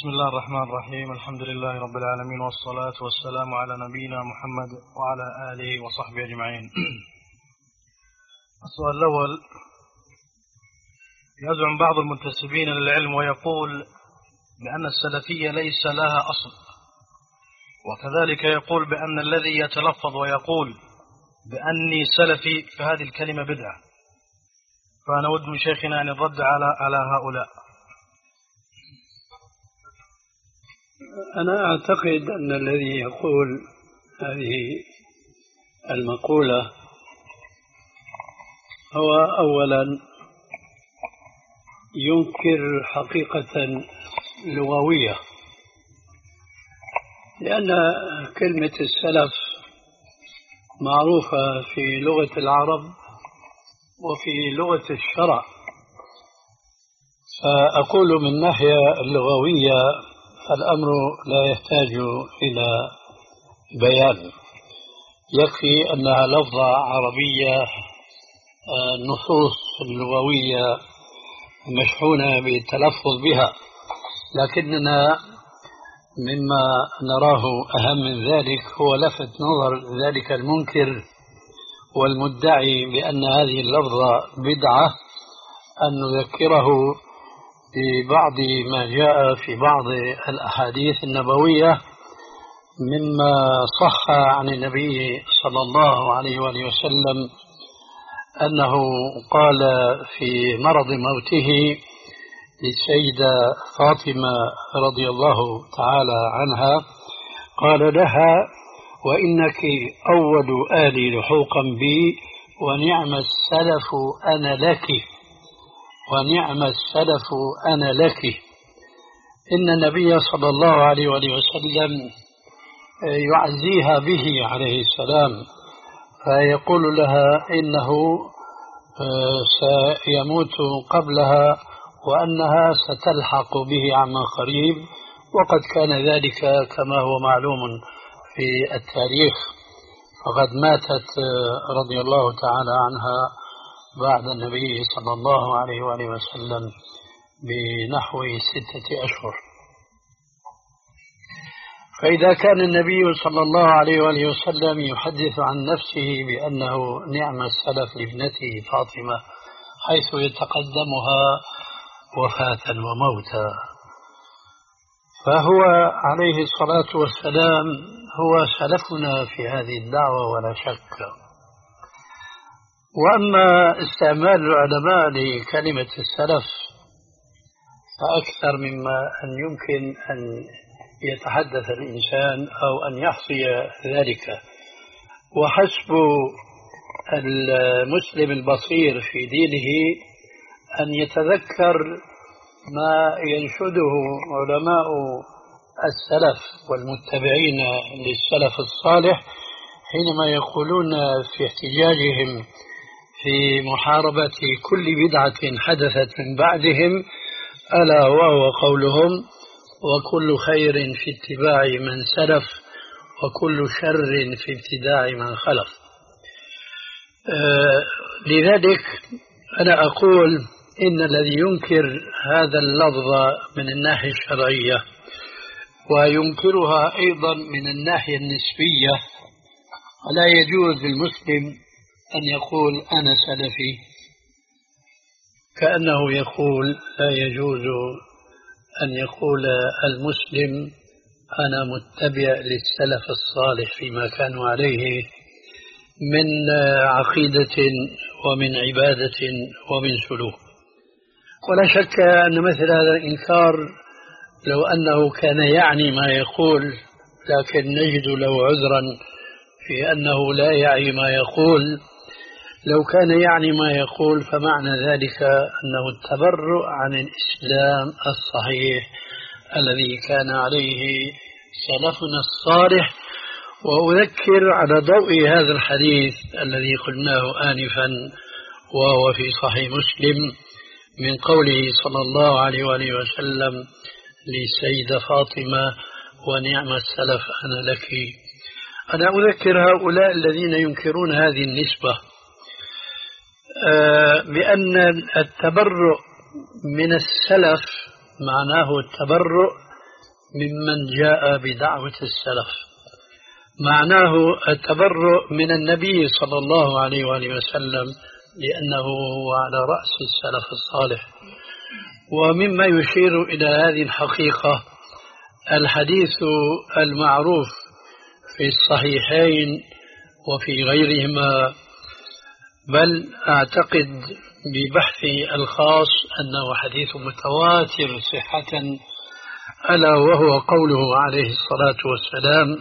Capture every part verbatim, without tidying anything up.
بسم الله الرحمن الرحيم. الحمد لله رب العالمين، والصلاة والسلام على نبينا محمد وعلى آله وصحبه أجمعين. السؤال الأول: يزعم بعض المنتسبين للعلم ويقول بأن السلفية ليس لها أصل، وكذلك يقول بأن الذي يتلفظ ويقول بأني سلفي فهذه الكلمة بدعة، فأنا أود من شيخنا أن يرد على على هؤلاء. أنا أعتقد أن الذي يقول هذه المقولة هو أولا ينكر حقيقة لغوية، لأن كلمة السلف معروفة في لغة العرب وفي لغة الشرع، فأقول من ناحية اللغوية الأمر لا يحتاج إلى بيان، يكفي أنها لفظة عربية، النصوص اللغوية مشحونة بالتلفظ بها، لكننا مما نراه أهم من ذلك هو لفت نظر ذلك المنكر والمدعي بأن هذه اللفظة بدعة أن نذكره ببعض ما جاء في بعض الأحاديث النبوية مما صح عن النبي صلى الله عليه وآله وسلم أنه قال في مرض موته للسيدة فاطمة رضي الله تعالى عنها، قال لها: وإنك أول آلي لحوقا بي، ونعم السلف أنا لك، ونعم السلف أنا لك. إن النبي صلى الله عليه وسلم يعزيها به عليه السلام، فيقول لها إنه سيموت قبلها وأنها ستلحق به عما قريب، وقد كان ذلك كما هو معلوم في التاريخ، فقد ماتت رضي الله تعالى عنها بعد النبي صلى الله عليه وآله وسلم بنحو ستة أشهر. فإذا كان النبي صلى الله عليه وآله وسلم يحدث عن نفسه بأنه نعم السلف لابنته فاطمة، حيث يتقدمها وفاة وموتا، فهو عليه الصلاة والسلام هو سلفنا في هذه الدعوة ولا شك. وأما استعمال العلماء لكلمة السلف فأكثر مما أن يمكن أن يتحدث الإنسان أو أن يحصي ذلك، وحسب المسلم البصير في دينه أن يتذكر ما ينشده علماء السلف والمتبعين للسلف الصالح حينما يقولون في احتجاجهم في محاربة كل بدعة حدثت من بعدهم، ألا وهو قولهم: وكل خير في اتباع من سلف، وكل شر في ابتداع من خلف. آه لذلك أنا أقول إن الذي ينكر هذا اللفظ من الناحية الشرعية وينكرها أيضا من الناحية النسبية، لا يجوز للمسلم أن يقول أنا سلفي، كأنه يقول لا يجوز أن يقول المسلم أنا متبع للسلف الصالح فيما كانوا عليه من عقيدة ومن عبادة ومن سلوك. ولا شك أن مثل هذا الإنكار لو أنه كان يعني ما يقول، لكن نجد له عذرا في أنه لا يعي ما يقول. لو كان يعني ما يقول فمعنى ذلك أنه التبرؤ عن الإسلام الصحيح الذي كان عليه سلفنا الصالح. وأذكر على ضوء هذا الحديث الذي قلناه آنفا وهو في صحيح مسلم من قوله صلى الله عليه وآله وسلم للسيدة فاطمة: ونعم السلف أنا لك. أنا أذكر هؤلاء الذين ينكرون هذه النسبة بأن التبرؤ من السلف معناه التبرؤ ممن جاء بدعوة السلف، معناه التبرؤ من النبي صلى الله عليه وآله وسلم لأنه هو على رأس السلف الصالح. ومما يشير إلى هذه الحقيقة الحديث المعروف في الصحيحين وفي غيرهما، بل أعتقد ببحثي الخاص أنه حديث متواتر صحة، ألا وهو قوله عليه الصلاة والسلام: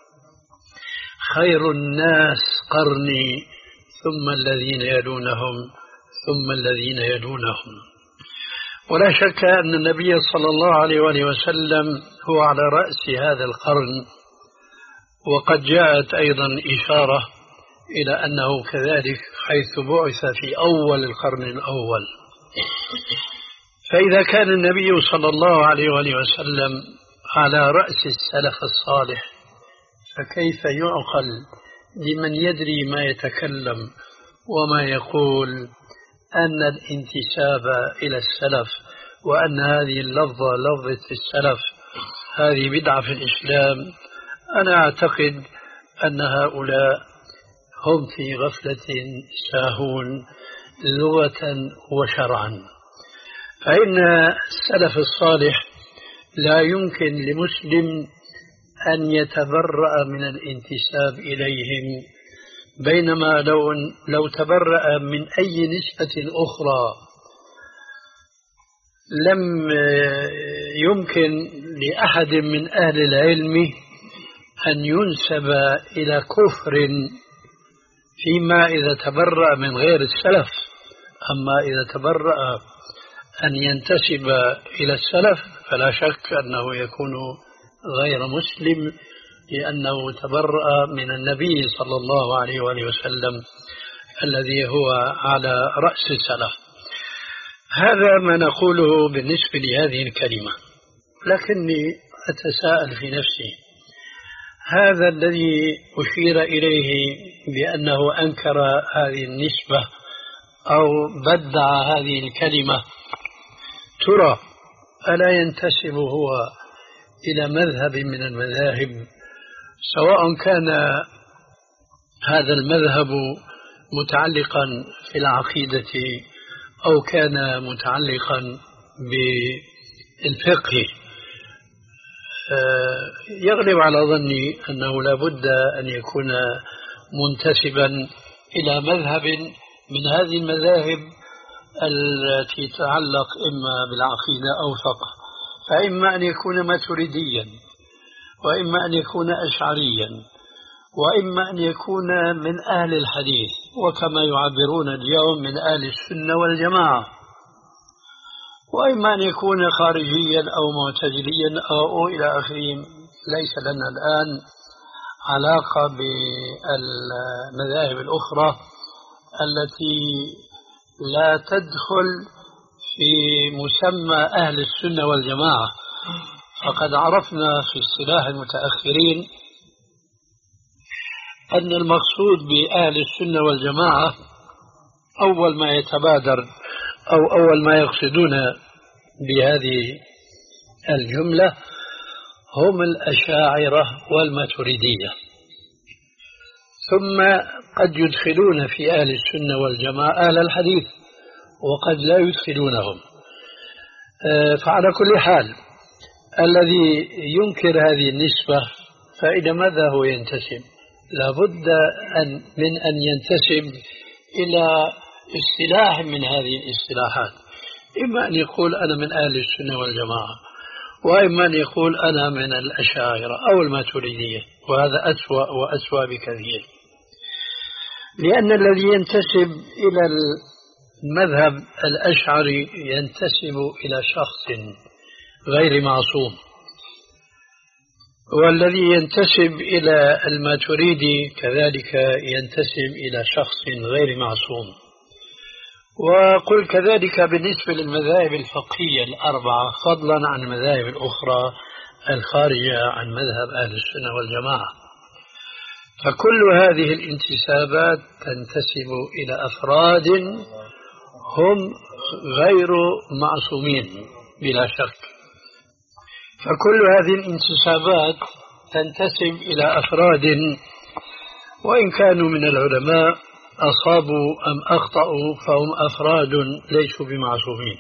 خير الناس قرني ثم الذين يلونهم ثم الذين يلونهم. ولا شك أن النبي صلى الله عليه وآله وسلم هو على رأس هذا القرن، وقد جاءت أيضا إشارة إلى أنه كذلك حيث بعث في أول القرن الأول. فإذا كان النبي صلى الله عليه وآله وسلم على رأس السلف الصالح، فكيف يعقل لمن يدري ما يتكلم وما يقول أن الانتساب إلى السلف وأن هذه اللفظة لفظة السلف هذه بدعة في الإسلام؟ أنا أعتقد أن هؤلاء هم في غفلة ساهون لغة وشرعا. فإن السلف الصالح لا يمكن لمسلم أن يتبرأ من الانتساب إليهم، بينما لو, لو تبرأ من أي نسبة أخرى لم يمكن لأحد من أهل العلم أن ينسب إلى كفر فيما إذا تبرأ من غير السلف. أما إذا تبرأ أن ينتسب إلى السلف فلا شك أنه يكون غير مسلم، لأنه تبرأ من النبي صلى الله عليه وآله وسلم الذي هو على رأس السلف. هذا ما نقوله بالنسبة لهذه الكلمة. لكني أتساءل في نفسي، هذا الذي أشير إليه بأنه أنكر هذه النسبة أو بدع هذه الكلمة، ترى ألا ينتسب هو إلى مذهب من المذاهب، سواء كان هذا المذهب متعلقا في العقيدة أو كان متعلقا بالفقه؟ يغلب على ظني أنه لا بد أن يكون منتسبا إلى مذهب من هذه المذاهب التي تتعلق إما بالعقيدة أو فقه، فإما أن يكون ماتريديا، وإما أن يكون أشعريا، وإما أن يكون من أهل الحديث، وكما يعبرون اليوم من أهل السنة والجماعة، وإما أن يكون خارجيا أو معتزليا أو إلى آخره. ليس لنا الآن علاقة بالمذاهب الأخرى التي لا تدخل في مسمى أهل السنة والجماعة. فقد عرفنا في اصطلاح المتأخرين أن المقصود بأهل السنة والجماعة أول ما يتبادر أو أول ما يقصدون بهذه الجملة هم الأشاعرة والماتريدية، ثم قد يدخلون في أهل السنة والجماعة أهل الحديث، وقد لا يدخلونهم. فعلى كل حال الذي ينكر هذه النسبة فإلى ماذا هو ينتسب؟ لابد أن من أن ينتسب إلى اصطلاح من هذه الاصطلاحات، إما أن يقول أنا من أهل السنة والجماعة، وإما أن يقول أنا من الأشاعرة أو الماتريدية، وهذا أسوأ وأسوأ بكثير. لأن الذي ينتسب إلى المذهب الأشعري ينتسب إلى شخص غير معصوم، والذي ينتسب إلى الماتريدي كذلك ينتسب إلى شخص غير معصوم. وقل كذلك بالنسبة للمذاهب الفقهية الأربعة، فضلا عن المذاهب الأخرى الخارجة عن مذهب أهل السنة والجماعة. فكل هذه الانتسابات تنتسب إلى أفراد هم غير معصومين بلا شك. فكل هذه الانتسابات تنتسب إلى أفراد، وإن كانوا من العلماء أصابوا أم أخطأوا فهم أفراد ليسوا بمعصومين.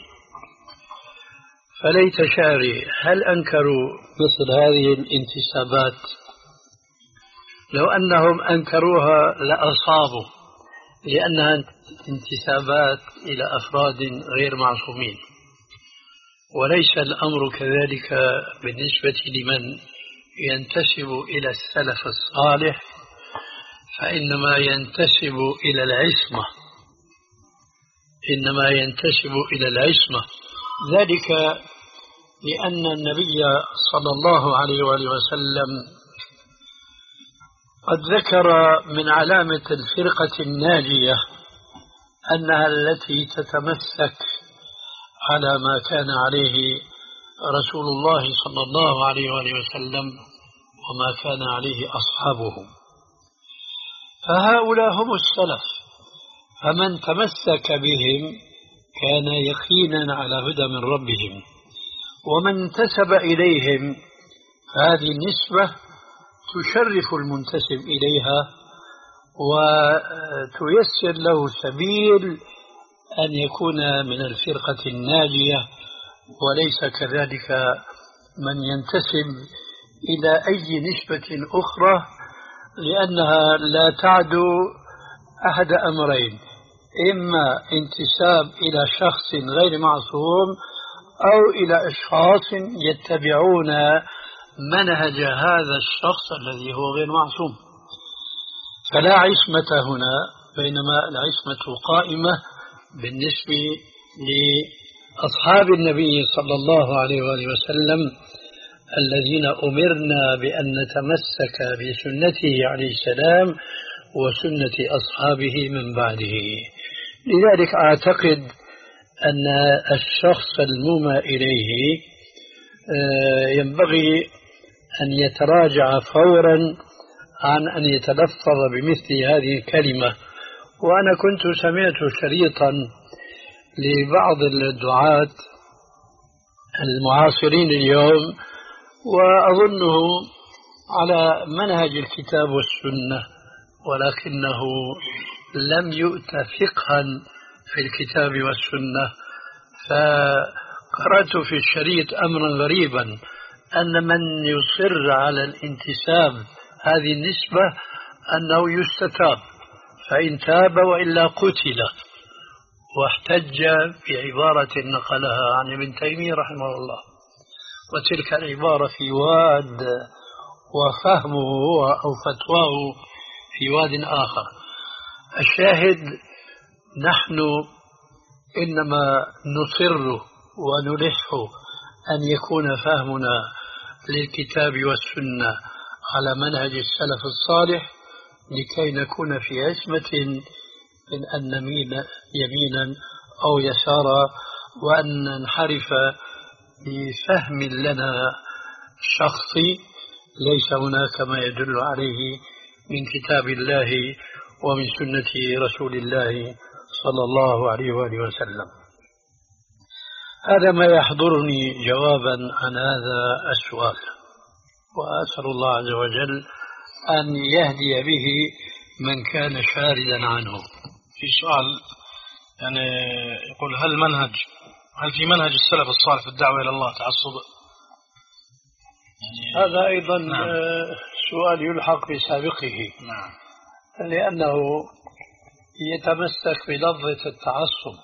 فليت شعري هل أنكروا مثل هذه الانتسابات؟ لو أنهم أنكروها لأصابوا، لأنها انتسابات إلى أفراد غير معصومين. وليس الأمر كذلك بالنسبة لمن ينتسب إلى السلف الصالح، فإنما ينتسب إلى العصمة، إنما ينتسب إلى العصمة، ذلك لأن النبي صلى الله عليه وآله وسلم قد ذكر من علامة الفرقة الناجية أنها التي تتمسك على ما كان عليه رسول الله صلى الله عليه وآله وسلم وما كان عليه أصحابه. فهؤلاء هم السلف، فمن تمسك بهم كان يقينا على هدى من ربهم، ومن انتسب إليهم فهذه النسبة تشرف المنتسب إليها وتيسر له سبيل أن يكون من الفرقة الناجية، وليس كذلك من ينتسب إلى أي نسبة أخرى، لأنها لا تعدو أحد أمرين: إما انتساب إلى شخص غير معصوم، أو إلى أشخاص يتبعون منهج هذا الشخص الذي هو غير معصوم. فلا عصمة هنا، بينما العصمة قائمة بالنسبة لأصحاب النبي صلى الله عليه وآله وسلم الذين أمرنا بأن نتمسك بسنته عليه السلام وسنة أصحابه من بعده. لذلك أعتقد أن الشخص المومى إليه ينبغي أن يتراجع فورا عن أن يتلفظ بمثل هذه الكلمة. وأنا كنت سمعت شريطا لبعض الدعاة المعاصرين اليوم، وأظنه على منهج الكتاب والسنة، ولكنه لم يؤت فقها في الكتاب والسنة. فقرأت في الشريط أمرا غريبا، أن من يصر على الانتساب هذه النسبة أنه يستتاب، فإن تاب وإلا قتل. واحتج بعبارة نقلها عن ابن تيمية رحمه الله، وتلك العبارة في واد وفهمه أو فتواه في واد آخر. الشاهد نحن إنما نصر ونلح أن يكون فهمنا للكتاب والسنة على منهج السلف الصالح، لكي نكون في عصمة من أن نميل يمينا أو يسارا، وأن ننحرف بفهم لنا شخصي ليس هناك ما يدل عليه من كتاب الله ومن سنة رسول الله صلى الله عليه وآله وسلم. هذا ما يحضرني جوابا عن هذا السؤال، وأسأل الله عز وجل أن يهدي به من كان شاردا عنه. في سؤال يعني يقول: هل منهج هل في منهج السلف الصالح في الدعوة إلى الله تعصب؟ يعني هذا أيضا نعم. سؤال يلحق بسابقه. نعم. لأنه يتمسك بلفظة التعصب.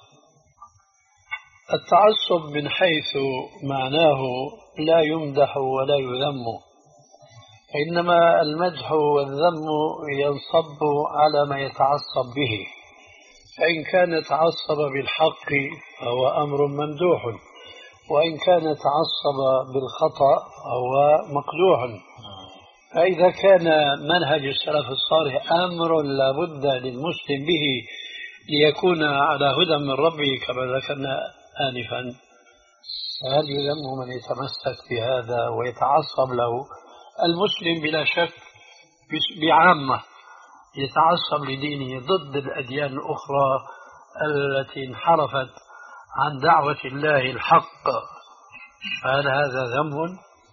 التعصب من حيث معناه لا يمدح ولا يذم، إنما المدح والذم ينصب على ما يتعصب به. فإن كان تعصب بالحق فهو أمر ممدوح، وإن كان تعصب بالخطأ فهو مقدوح. فإذا كان منهج السلف الصالح أمر لا بد للمسلم به ليكون على هدى من ربه كما ذكرنا آنفا، فهل يذم من يتمسك بهذا ويتعصب له؟ المسلم بلا شك بعامة يتعصب لدينه ضد الأديان الأخرى التي انحرفت عن دعوة الله الحق، فهل هذا ذنب؟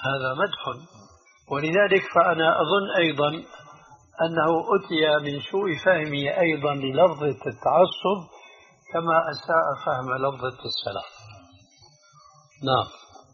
هذا مدح. ولذلك فأنا أظن أيضا أنه أتي من سوء فهمه أيضا للفظة التعصب كما أساء فهم لفظة السلف. نعم.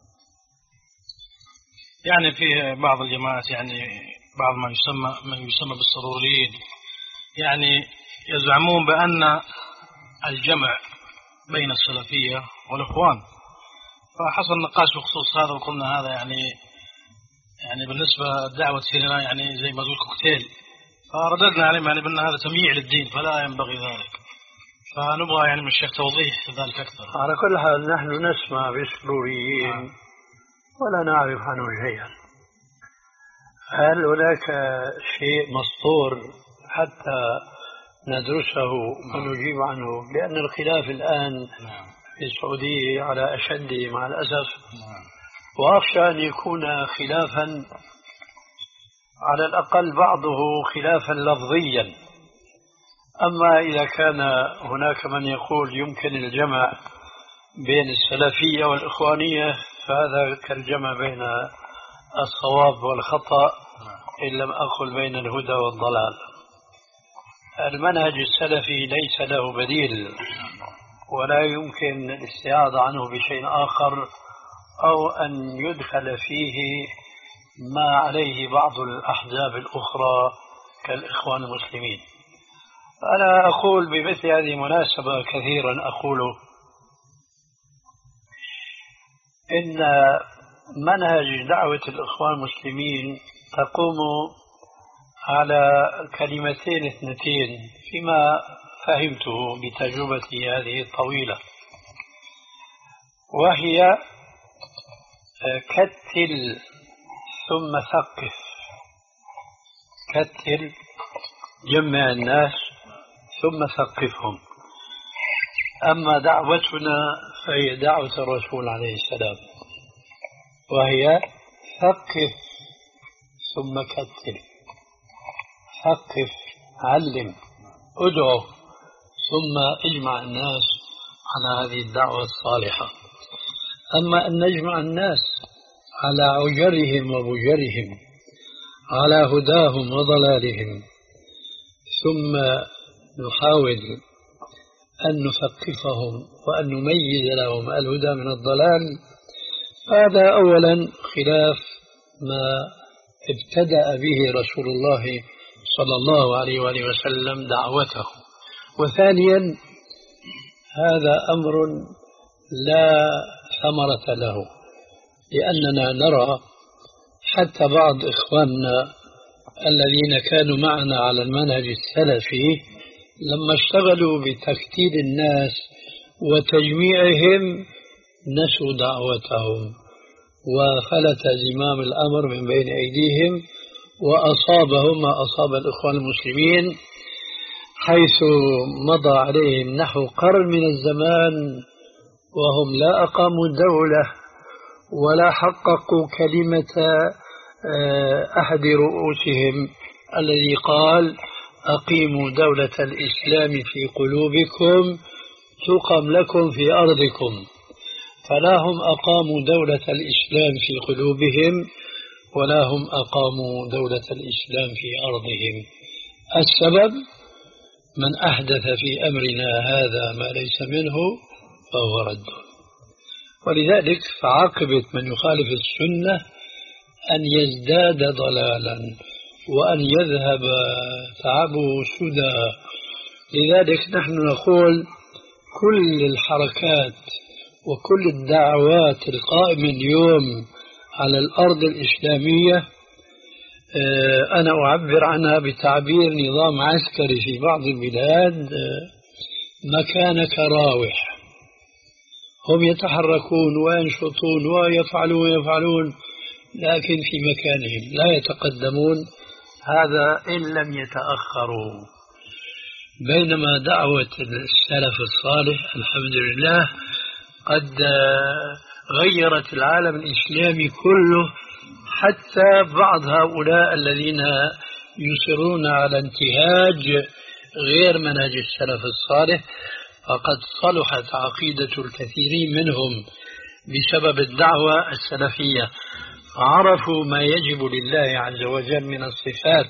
يعني في بعض الجماعات يعني بعض ما يسمى من يسمى بالسروريين يعني يزعمون بأن الجمع بين السلفية والإخوان، فحصل نقاش بخصوص هذا وقلنا هذا يعني يعني بالنسبة لدعوة لنا يعني زي ما تقول كوكتيل، فرددنا عليهم يعني بأن هذا تمييع للدين فلا ينبغي ذلك، فنبغى يعني من الشيخ توضيح ذلك أكثر. على كل حال نحن نسمع بالسروريين آه. ولا نعرف عنه شيئا. هل هناك شيء مسطور حتى ندرسه ونجيب عنه؟ لأن الخلاف الآن نعم. في السعودية على أشد مع الأسف نعم. وأخشى أن يكون خلافا على الأقل بعضه خلافا لفظيا. أما إذا كان هناك من يقول يمكن الجمع بين السلفية والإخوانية فهذا كالجمع بين الصواب والخطأ إن لم أقل بين الهدى والضلال. المنهج السلفي ليس له بديل ولا يمكن الاستعاضة عنه بشيء آخر أو أن يدخل فيه ما عليه بعض الأحزاب الأخرى كالإخوان المسلمين. أنا أقول بمثل هذه المناسبة كثيرا أقول إن منهج دعوة الإخوان المسلمين تقوم على كلمتين اثنتين فيما فهمته بتجربتي هذه الطويلة، وهي كتل ثم ثقف. كتل جمع الناس ثم ثقفهم. أما دعوتنا فهي دعوة الرسول عليه السلام وهي ثقف ثم كتل. ثقف علم ادعو ثم اجمع الناس على هذه الدعوة الصالحة. أما أن نجمع الناس على عجرهم وبجرهم على هداهم وضلالهم ثم نحاول أن نثقفهم وأن نميز لهم الهدى من الضلال، هذا أولا خلاف ما ابتدأ به رسول الله صلى الله عليه وآله وسلم دعوته. وثانيا هذا أمر لا ثمرة له، لأننا نرى حتى بعض إخواننا الذين كانوا معنا على المنهج السلفي لما اشتغلوا بتكتيل الناس وتجميعهم نسوا دعوتهم وفلت زمام الأمر من بين أيديهم وأصابهم ما أصاب الإخوان المسلمين، حيث مضى عليهم نحو قرن من الزمان وهم لا أقاموا دولة ولا حققوا كلمة أحد رؤوسهم الذي قال أقيموا دولة الإسلام في قلوبكم تقم لكم في أرضكم. فلا هم أقاموا دولة الإسلام في قلوبهم ولا هم أقاموا دولة الإسلام في أرضهم. السبب من أحدث في أمرنا هذا ما ليس منه فهو رد. ولذلك فعاقبة من يخالف السنة أن يزداد ضلالا وأن يذهب تعبه سدى. لذلك نحن نقول كل الحركات وكل الدعوات القائمة اليوم على الأرض الإسلامية أنا أعبر عنها بتعبير نظام عسكري في بعض البلاد مكان كراوح، هم يتحركون وينشطون ويفعلون ويفعلون لكن في مكانهم لا يتقدمون، هذا إن لم يتأخروا. بينما دعوة السلف الصالح الحمد لله قد غيرت العالم الإسلامي كله، حتى بعض هؤلاء الذين يصرون على انتهاج غير منهج السلف الصالح فقد صلحت عقيدة الكثيرين منهم بسبب الدعوة السلفية. عرفوا ما يجب لله عز وجل من الصفات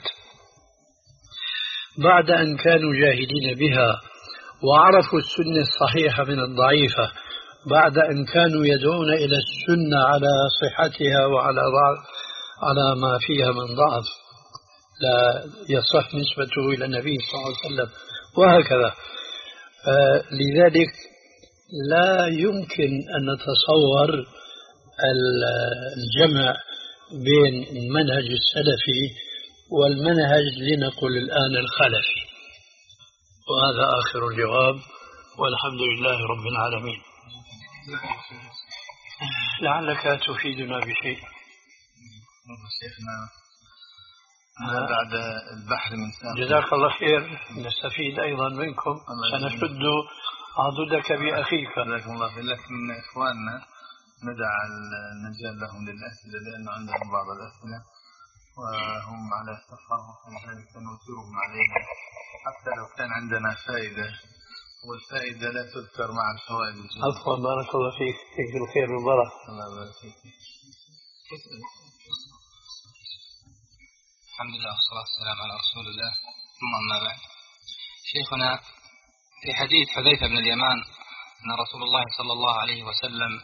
بعد أن كانوا جاهلين بها، وعرفوا السنة الصحيحة من الضعيفة بعد أن كانوا يدعون إلى السنة على صحتها وعلى على ما فيها من ضعف لا يصح نسبته إلى النبي صلى الله عليه وسلم، وهكذا. لذلك لا يمكن أن نتصور الجمع بين المنهج السلفي والمنهج لنقل الآن الخلفي. وهذا آخر الجواب، والحمد لله رب العالمين. لعلك تفيدنا بشيء. شيخنا بعد البحر من ساق. جزاك الله خير، نستفيد أيضا منكم، سنشد عضدك بأخيك. جزاكم الله خير. لكن إخواننا ندع المجال لهم للأسئلة لأن عندهم بعض الأسئلة وهم على سفر، ولذلك نوثرهم عليها حتى لو كان عندنا فائدة، والفائدة لا تذكر مع الفوائد. عفوا، بارك الله فيك، فيك الخير والبركة. الله يبارك فيك. الحمد لله والصلاة والسلام على رسول الله، ثم أما بعد. شيخنا، في حديث حذيفة بن اليمان أن رسول الله صلى الله عليه وسلم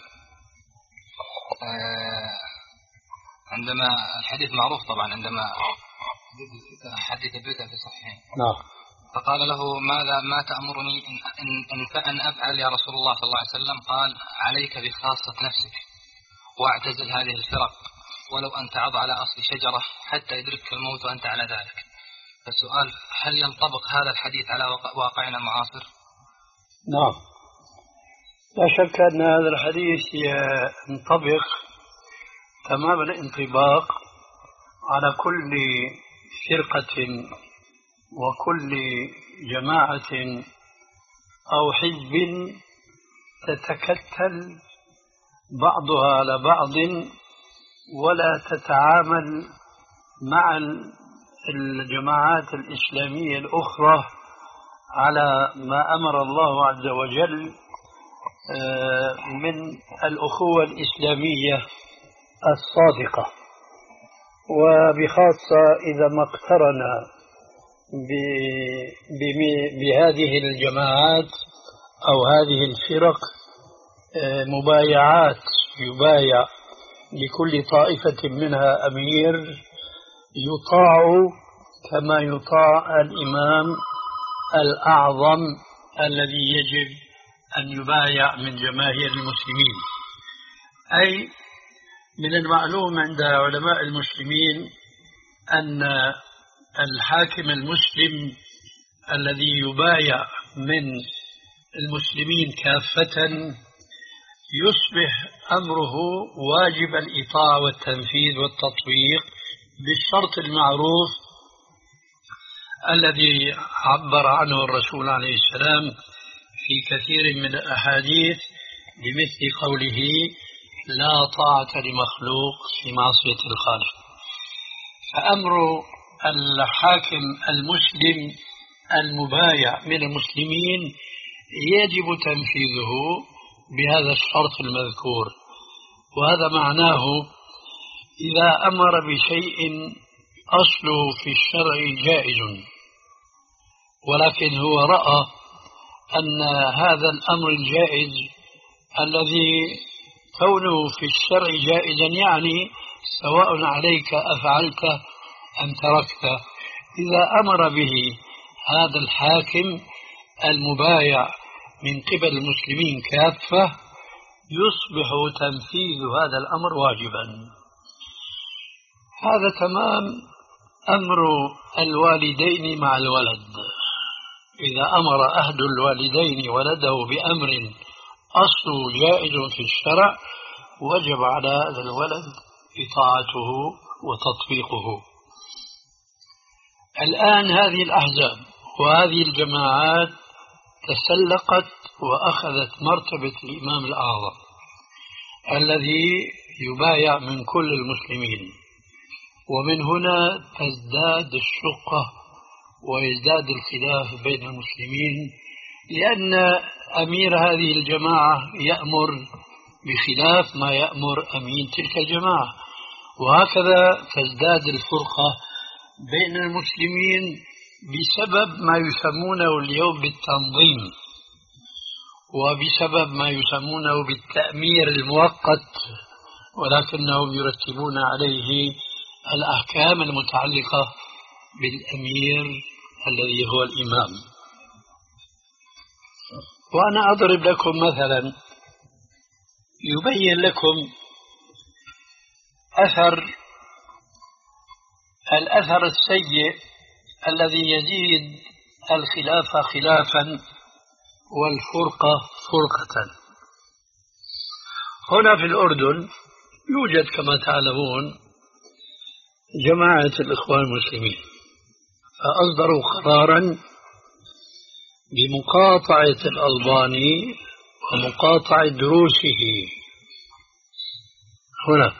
عندما الحديث معروف طبعا، عندما حدث بك في صحيحين نعم، فقال له ماذا ما تأمرني إن, إن, أن أفعل يا رسول الله صلى الله عليه وسلم؟ قال عليك بخاصة نفسك واعتزل هذه الفرق ولو أن تعض على أصل شجرة حتى يدركك الموت وأنت على ذلك. فالسؤال، هل ينطبق هذا الحديث على واقعنا المعاصر؟ نعم، لا شك أن هذا الحديث ينطبق تمام الانطباق على كل فرقة وكل جماعة أو حزب تتكتل بعضها على بعض ولا تتعامل مع الجماعات الإسلامية الأخرى على ما أمر الله عز وجل من الأخوة الإسلامية الصادقة، وبخاصة إذا ما اقترن بهذه الجماعات أو هذه الفرق مبايعات يبايع لكل طائفة منها أمير يطاع كما يطاع الإمام الأعظم الذي يجب أن يبايع من جماهير المسلمين. أي من المعلوم عند علماء المسلمين أن الحاكم المسلم الذي يبايع من المسلمين كافة يصبح أمره واجب الإطاعة والتنفيذ والتطبيق بالشرط المعروف الذي عبر عنه الرسول عليه السلام في كثير من الأحاديث بمثل قوله لا طاعة لمخلوق في معصية الخالق. فأمر الحاكم المسلم المبايع من المسلمين يجب تنفيذه بهذا الشرط المذكور، وهذا معناه إذا أمر بشيء أصله في الشرع جائز ولكن هو رأى أن هذا الأمر الجائز الذي كونه في الشرع جائزا يعني سواء عليك أفعلت أم تركت، إذا أمر به هذا الحاكم المبايع من قبل المسلمين كافة يصبح تنفيذ هذا الأمر واجبا. هذا تمام أمر الوالدين مع الولد. إذا أمر أحد الوالدين ولده بأمر أصله جائز في الشرع وجب على هذا الولد إطاعته وتطبيقه. الآن هذه الأحزاب وهذه الجماعات تسلقت وأخذت مرتبة الإمام الأعظم الذي يبايع من كل المسلمين، ومن هنا تزداد الشقة ويزداد الخلاف بين المسلمين، لأن أمير هذه الجماعة يأمر بخلاف ما يأمر أمين تلك الجماعة، وهكذا تزداد الفرقة بين المسلمين بسبب ما يسمونه اليوم بالتنظيم، وبسبب ما يسمونه بالتأمير المؤقت، ولكنهم يرتبون عليه الأحكام المتعلقة بالأمير الذي هو الإمام. وأنا أضرب لكم مثلا يبين لكم أثر الأثر السيء الذي يزيد الخلاف خلافا والفرقة فرقة. هنا في الأردن يوجد كما تعلمون جماعة الإخوان المسلمين، فأصدروا قرارا بمقاطعة الألباني ومقاطعة دروسه هنا.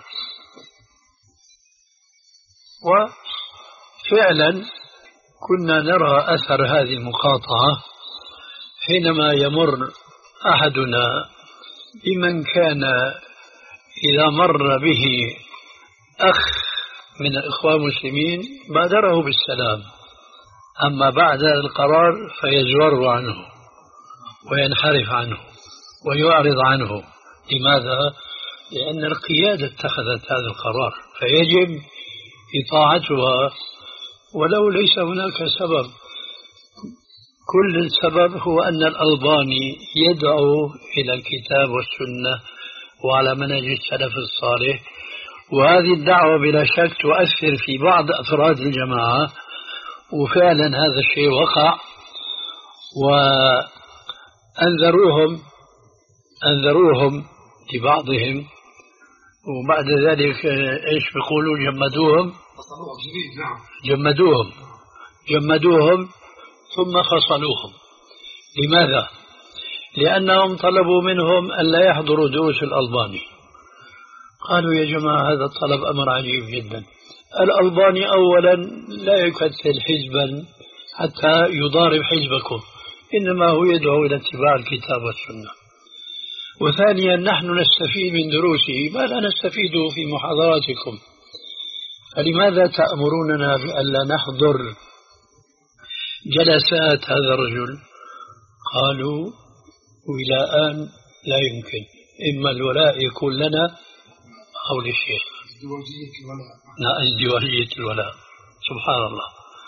وفعلا كنا نرى أثر هذه المقاطعة حينما يمر أحدنا بمن كان إذا مر به أخ من الإخوان المسلمين بادره بالسلام، أما بعد هذا القرار فيزور عنه وينحرف عنه ويعرض عنه. لماذا؟ لأن القيادة اتخذت هذا القرار فيجب إطاعتها ولو ليس هناك سبب. كل السبب هو أن الألباني يدعو إلى الكتاب والسنة وعلى منهج السلف الصالح، وهذه الدعوة بلا شك تؤثر في بعض أفراد الجماعة، وفعلا هذا الشيء وقع. وأنذروهم أنذروهم لبعضهم، وبعد ذلك إيش بيقولوا جمدوهم جمدوهم جمدوهم ثم فصلوهم. لماذا؟ لأنهم طلبوا منهم أن لا يحضروا دروس الألباني. قالوا يا جماعة هذا الطلب أمر عجيب جدا. الألباني أولا لا يكتل حزبا حتى يضارب حزبكم، إنما هو يدعو إلى اتباع الكتاب والسنة. وثانيا نحن نستفيد من دروسه ما لا نستفيد في محاضراتكم، فلماذا تأمروننا بألا نحضر جلسات هذا الرجل؟ قالوا وإلى الآن لا يمكن، إما الولاء يكون لنا أو للشيخ. ازدواجية الولاء، سبحان الله.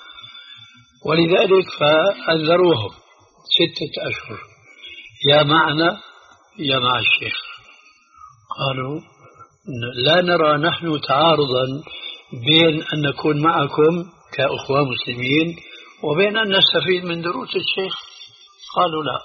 ولذلك فأنذروهم ستة أشهر، يا معنا يا مع الشيخ. قالوا لا نرى نحن تعارضا بين أن نكون معكم كأخوة مسلمين وبين أن نستفيد من دروس الشيخ. قالوا لا.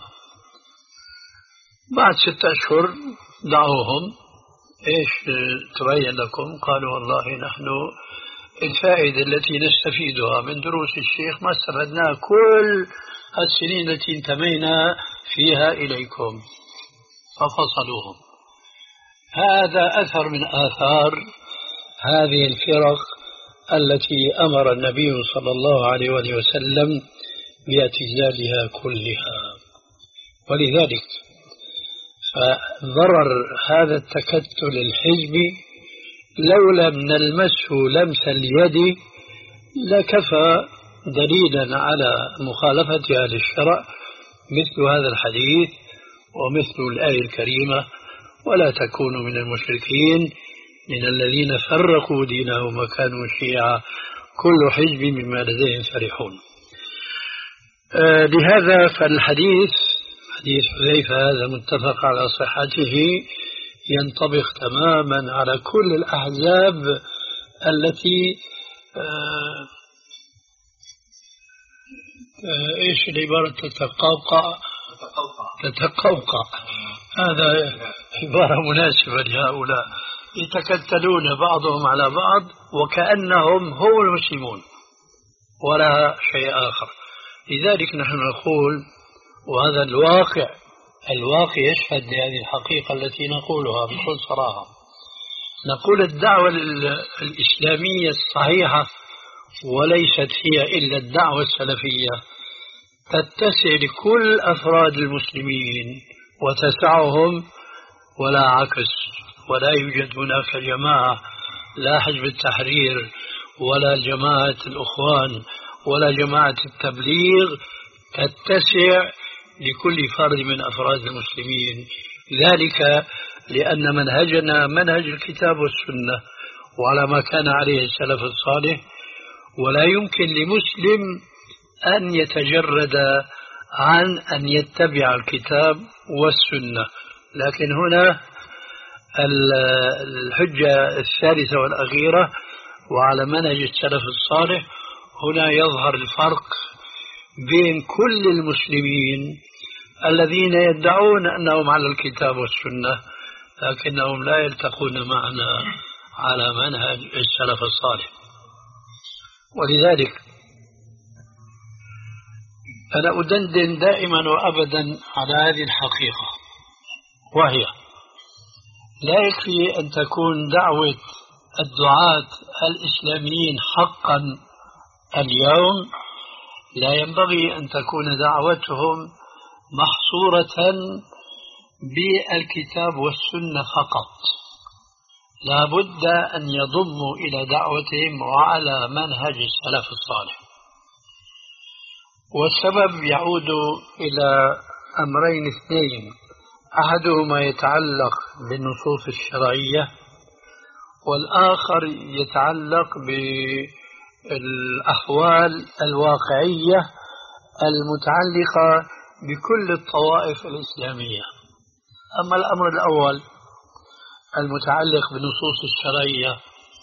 بعد ستة أشهر دعوهم، إيش تبين لكم؟ قالوا والله نحن الفائدة التي نستفيدها من دروس الشيخ ما استفدناها كل السنين التي انتمينا فيها إليكم، ففصلوهم. هذا أثر من آثار هذه الفرق التي أمر النبي صلى الله عليه وسلم باعتزالها كلها. ولذلك فضرر هذا التكتل الحزبي لو لم نلمسه لمس اليد لكفى دليلا على مخالفتها للشرع مثل هذا الحديث ومثل الآية الكريمة: ولا تكونوا من المشركين من الذين فرقوا دينهم وكانوا شيعا كل حزب بما لديهم فرحون. آه لهذا فالحديث حديث حذيفة هذا متفق على صحته ينطبق تماما على كل الأحزاب التي آه آه إيش العبارة تتقوقع تتقوقع هذا عبارة مناسبة لهؤلاء، يتكتلون بعضهم على بعض وكأنهم هم المسلمون ولا شيء آخر. لذلك نحن نقول، وهذا الواقع الواقع يشهد لهذه الحقيقة التي نقولها بكل صراحة، نقول الدعوة الإسلامية الصحيحة وليست هي إلا الدعوة السلفية تتسع لكل أفراد المسلمين وتسعهم ولا عكس، ولا يوجد هناك جماعة لا حزب التحرير ولا جماعة الأخوان ولا جماعة التبليغ تتسع لكل فرد من أفراد المسلمين، ذلك لأن منهجنا منهج الكتاب والسنة وعلى ما كان عليه السلف الصالح، ولا يمكن لمسلم أن يتجرد عن أن يتبع الكتاب والسنة. لكن هنا الحجة الثالثة والأخيرة وعلى منهج السلف الصالح، هنا يظهر الفرق بين كل المسلمين الذين يدعون أنهم على الكتاب والسنة لكنهم لا يلتقون معنا على منهج السلف الصالح. ولذلك أنا أدندن دائما وأبدا على هذه الحقيقة، وهي لا يكفي أن تكون دعوة الدعاة الإسلاميين حقا اليوم، لا ينبغي أن تكون دعوتهم محصورة بالكتاب والسنة فقط، لا بد أن يضموا إلى دعوتهم وعلى منهج السلف الصالح. والسبب يعود إلى أمرين اثنين، أحدهما يتعلق بالنصوص الشرعية، والآخر يتعلق بالأحوال الواقعية المتعلقة بكل الطوائف الإسلامية. أما الأمر الأول المتعلق بالنصوص الشرعية،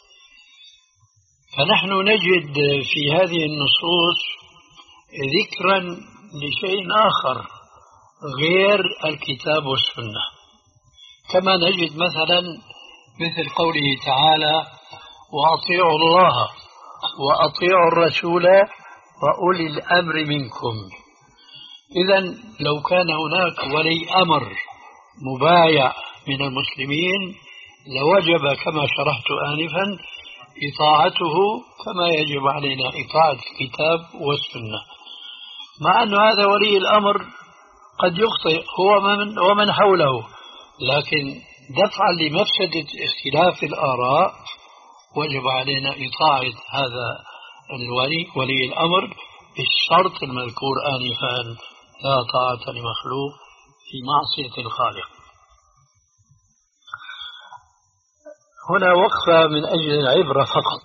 فنحن نجد في هذه النصوص ذكرا لشيء آخر غير الكتاب والسنة، كما نجد مثلا مثل قوله تعالى: وأطيعوا الله وأطيعوا الرسول وأولي الأمر منكم. إذن لو كان هناك ولي أمر مبايع من المسلمين لوجب كما شرحت آنفا إطاعته كما يجب علينا إطاعة الكتاب والسنة، مع أن هذا ولي الأمر قد يخطئ هو ومن, ومن حوله، لكن دفعا لمفسدة اختلاف الآراء وجب علينا إطاعة هذا الولي ولي الأمر بالشرط المذكور آنفا: لا طاعة لمخلوق في معصية الخالق. هنا وقفة من أجل العبرة فقط.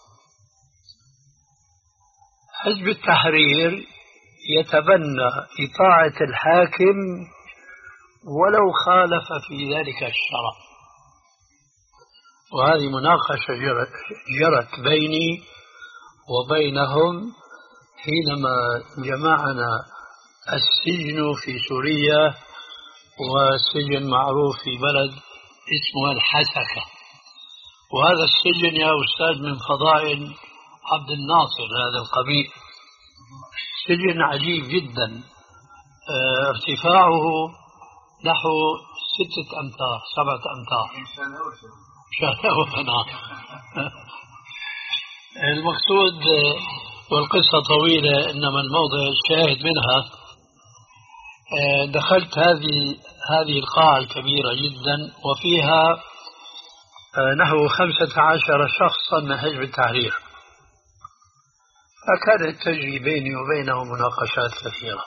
حزب التحرير يتبنى إطاعة الحاكم ولو خالف في ذلك الشرع، وهذه مناقشة جرت, جرت بيني وبينهم حينما جمعنا السجن في سوريا، والسجن معروف في بلد اسمه الحسكة، وهذا السجن يا أستاذ من فضائل عبد الناصر هذا القبيل، سجن عجيب جدا، اه ارتفاعه نحو ستة أمتار سبعة أمتار المقصود، والقصة طويلة إنما الموضع الشاهد منها، دخلت هذه هذه القاعة الكبيرة جدا وفيها نحو خمسة عشر شخصا من حزب التحرير، فكانت تجري بيني وبينهم مناقشات كثيرة.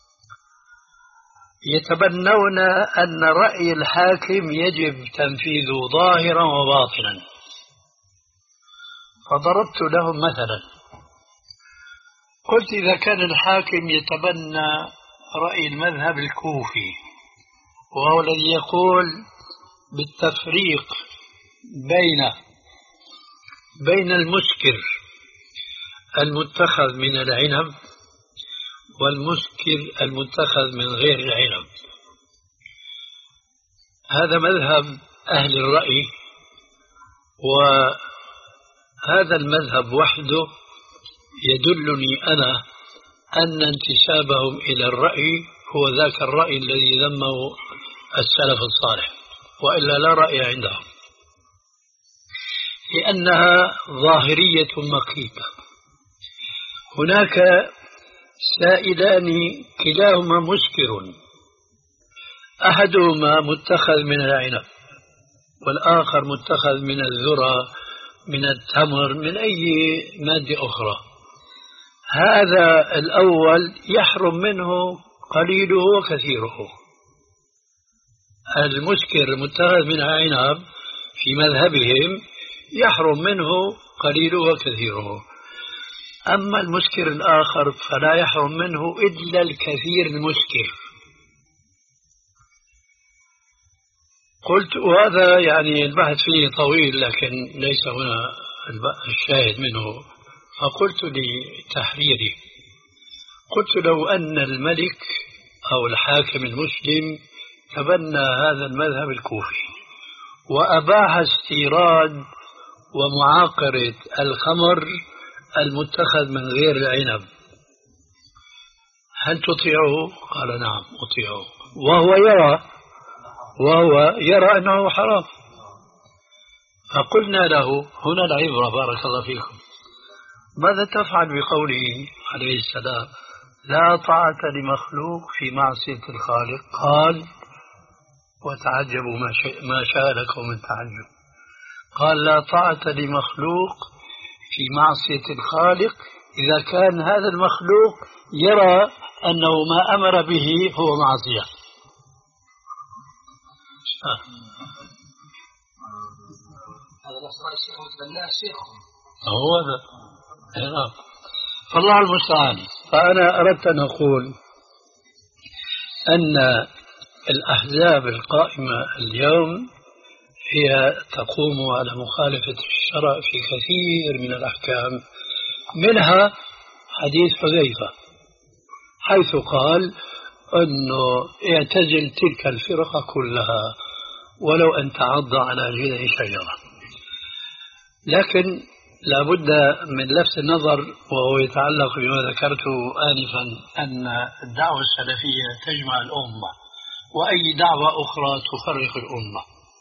يتبنون أن رأي الحاكم يجب تنفيذه ظاهرا وباطنا، فضربت لهم مثلا، قلت إذا كان الحاكم يتبنى رأي المذهب الكوفي وهو الذي يقول بالتفريق بين بين المسكر المتخذ من العنب والمسكر المتخذ من غير العنب، هذا مذهب أهل الرأي، وهذا المذهب وحده يدلني أنا أن انتسابهم إلى الرأي هو ذاك الرأي الذي ذمه السلف الصالح، وإلا لا رأي عندهم، لأنها ظاهرية مقيتة. هناك سائلان كلاهما مسكر، أحدهما متخذ من العنب والآخر متخذ من الذرة من التمر من أي مادة أخرى. هذا الأول يحرم منه قليله وكثيره. المسكر المتخذ من العنب في مذهبهم يحرم منه قليله وكثيره، أما المسكر الآخر فلا يحرم منه إلا الكثير المسكر. قلت وهذا يعني البحث فيه طويل لكن ليس هنا الشاهد منه، فقلت لتحريري، قلت لو أن الملك أو الحاكم المسلم تبنى هذا المذهب الكوفي وأباح استيراد ومعاقرة الخمر المتخذ من غير العنب، هل تطيعه؟ قال نعم أطيعه، وهو يرى وهو يرى أنه حرام. فقلنا له هنا العبرة بارك الله فيكم، ماذا تفعل بقوله عليه السلام لا طاعة لمخلوق في معصية الخالق؟ قال وتعجبوا ما شاء, ما شاء لكم من تعجب، قال لا طاعة لمخلوق في معصية الخالق إذا كان هذا المخلوق يرى أنه ما أمر به هو معصية. آه. هذا نفس رأي الشيخ متبناه شيخهم هو هذا. نعم. فالله المستعان. فأنا أردت أن أقول أن الأحزاب القائمة اليوم هي تقوم على مخالفة الشرع في كثير من الأحكام، منها حديث حذيفة حيث قال أنه اعتزل تلك الفرقة كلها ولو أن تعض على جذع شجرة. لكن لابد من لفت النظر وهو يتعلق بما ذكرته آنفا أن الدعوة السلفية تجمع الأمة وأي دعوة أخرى تفرق الأمة.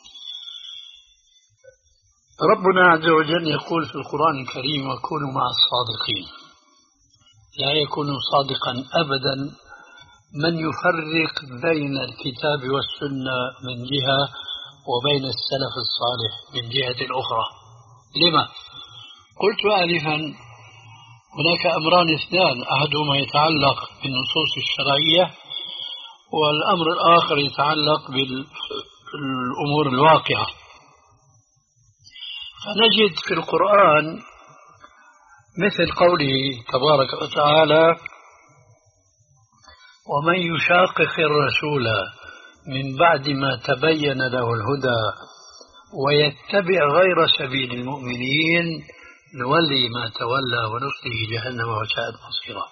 ربنا عز وجل يقول في القرآن الكريم وكونوا مع الصادقين، لا يكون صادقا أبدا من يفرق بين الكتاب والسنة من جهة وبين السلف الصالح من جهة أخرى. لما؟ قلت آنفا هناك أمران اثنان، أحدهما يتعلق بالنصوص الشرعية والأمر الآخر يتعلق بالأمور الواقعة. فنجد في القرآن مثل قوله تبارك وتعالى ومن يشاقق الرسول من بعد ما تبين له الهدى ويتبع غير سبيل المؤمنين نولي ما تولى ونصله جهنم وساءت مصيرا.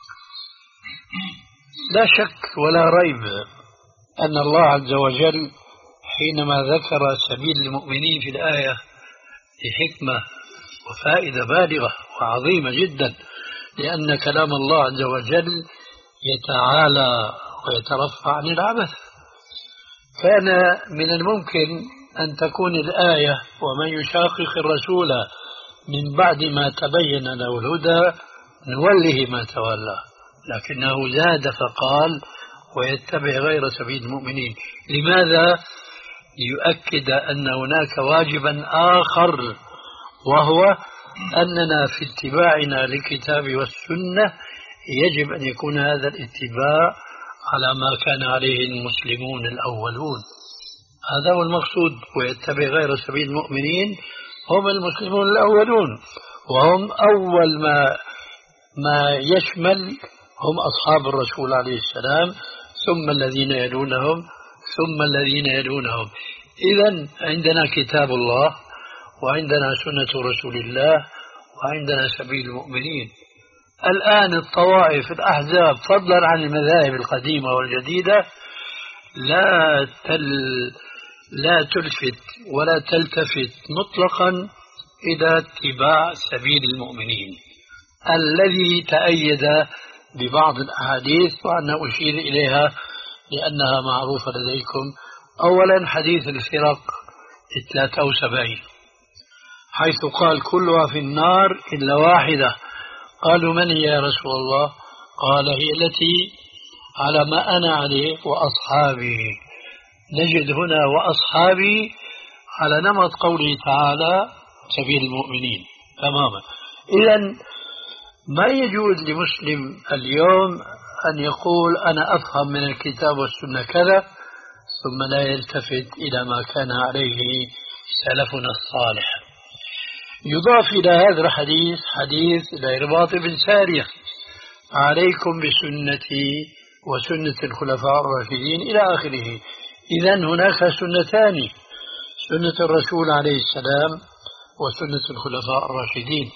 لا شك ولا ريب أن الله عز وجل حينما ذكر سبيل المؤمنين في الآية لحكمة وفائدة بالغة وعظيمة جدا، لأن كلام الله عز وجل يتعالى ويترفع عن العبث. كان من الممكن أن تكون الآية ومن يشاقق الرسول من بعد ما تبين له الهدى نوله ما تولى، لكنه زاد فقال ويتبع غير سبيل المؤمنين. لماذا؟ ليؤكد أن هناك واجبا آخر، وهو أننا في اتباعنا للكتاب والسنة يجب أن يكون هذا الاتباع على ما كان عليه المسلمون الأولون. هذا هو المقصود، ويتبع غير سبيل المؤمنين هم المسلمون الأولون، وهم أول ما ما يشمل هم أصحاب الرسول عليه السلام، ثم الذين يلونهم ثم الذين يلونهم. إذن عندنا كتاب الله وعندنا سنة رسول الله وعندنا سبيل المؤمنين. الآن الطوائف الأحزاب فضلا عن المذاهب القديمة والجديدة لا تل لا تلفت ولا تلتفت مطلقا إلى اتباع سبيل المؤمنين الذي تأيد ببعض الأحاديث، وأنا أشير إليها لأنها معروفة لديكم. أولا حديث الفرق ثلاثة وسبعين حيث قال كلها في النار إلا واحدة. قالوا من هي يا رسول الله؟ قال هي التي على ما أنا عليه وأصحابي. نجد هنا وأصحابي على نمط قوله تعالى سبيل المؤمنين تماما. إذن ما يجوز لمسلم اليوم أن يقول أنا أفهم من الكتاب والسنة كذا ثم لا يلتفت إلى ما كان عليه سلفنا الصالح. يضاف إلى هذا الحديث حديث العرباض بن سارية: عليكم بسنتي وسنة الخلفاء الراشدين إلى آخره. إذن هناك سنتان: سنة الرسول عليه السلام وسنة الخلفاء الراشدين.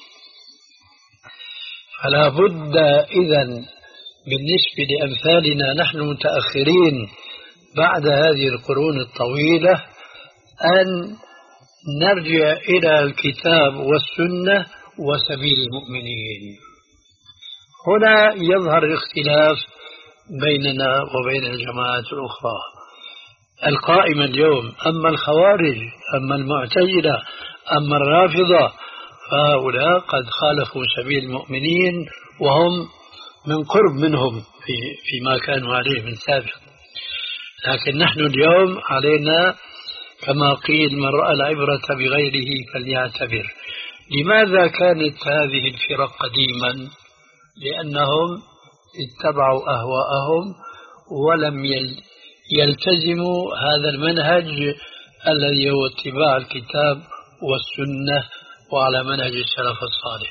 فلا بد إذن بالنسبة لأمثالنا نحن متأخرين بعد هذه القرون الطويلة أن نرجع إلى الكتاب والسنة وسبيل المؤمنين. هنا يظهر الاختلاف بيننا وبين الجماعات الأخرى القائمة اليوم. أما الخوارج، أما المعتزلة، أما الرافضة، فهؤلاء قد خالفوا سبيل المؤمنين وهم من قرب منهم في فيما كانوا عليه من سابق. لكن نحن اليوم علينا كما قيل: من رأى العبرة بغيره فليعتبر. لماذا كانت هذه الفرق قديما؟ لأنهم اتبعوا أهواءهم ولم يلتزموا هذا المنهج الذي هو اتباع الكتاب والسنة وعلى منهج السلف الصالح.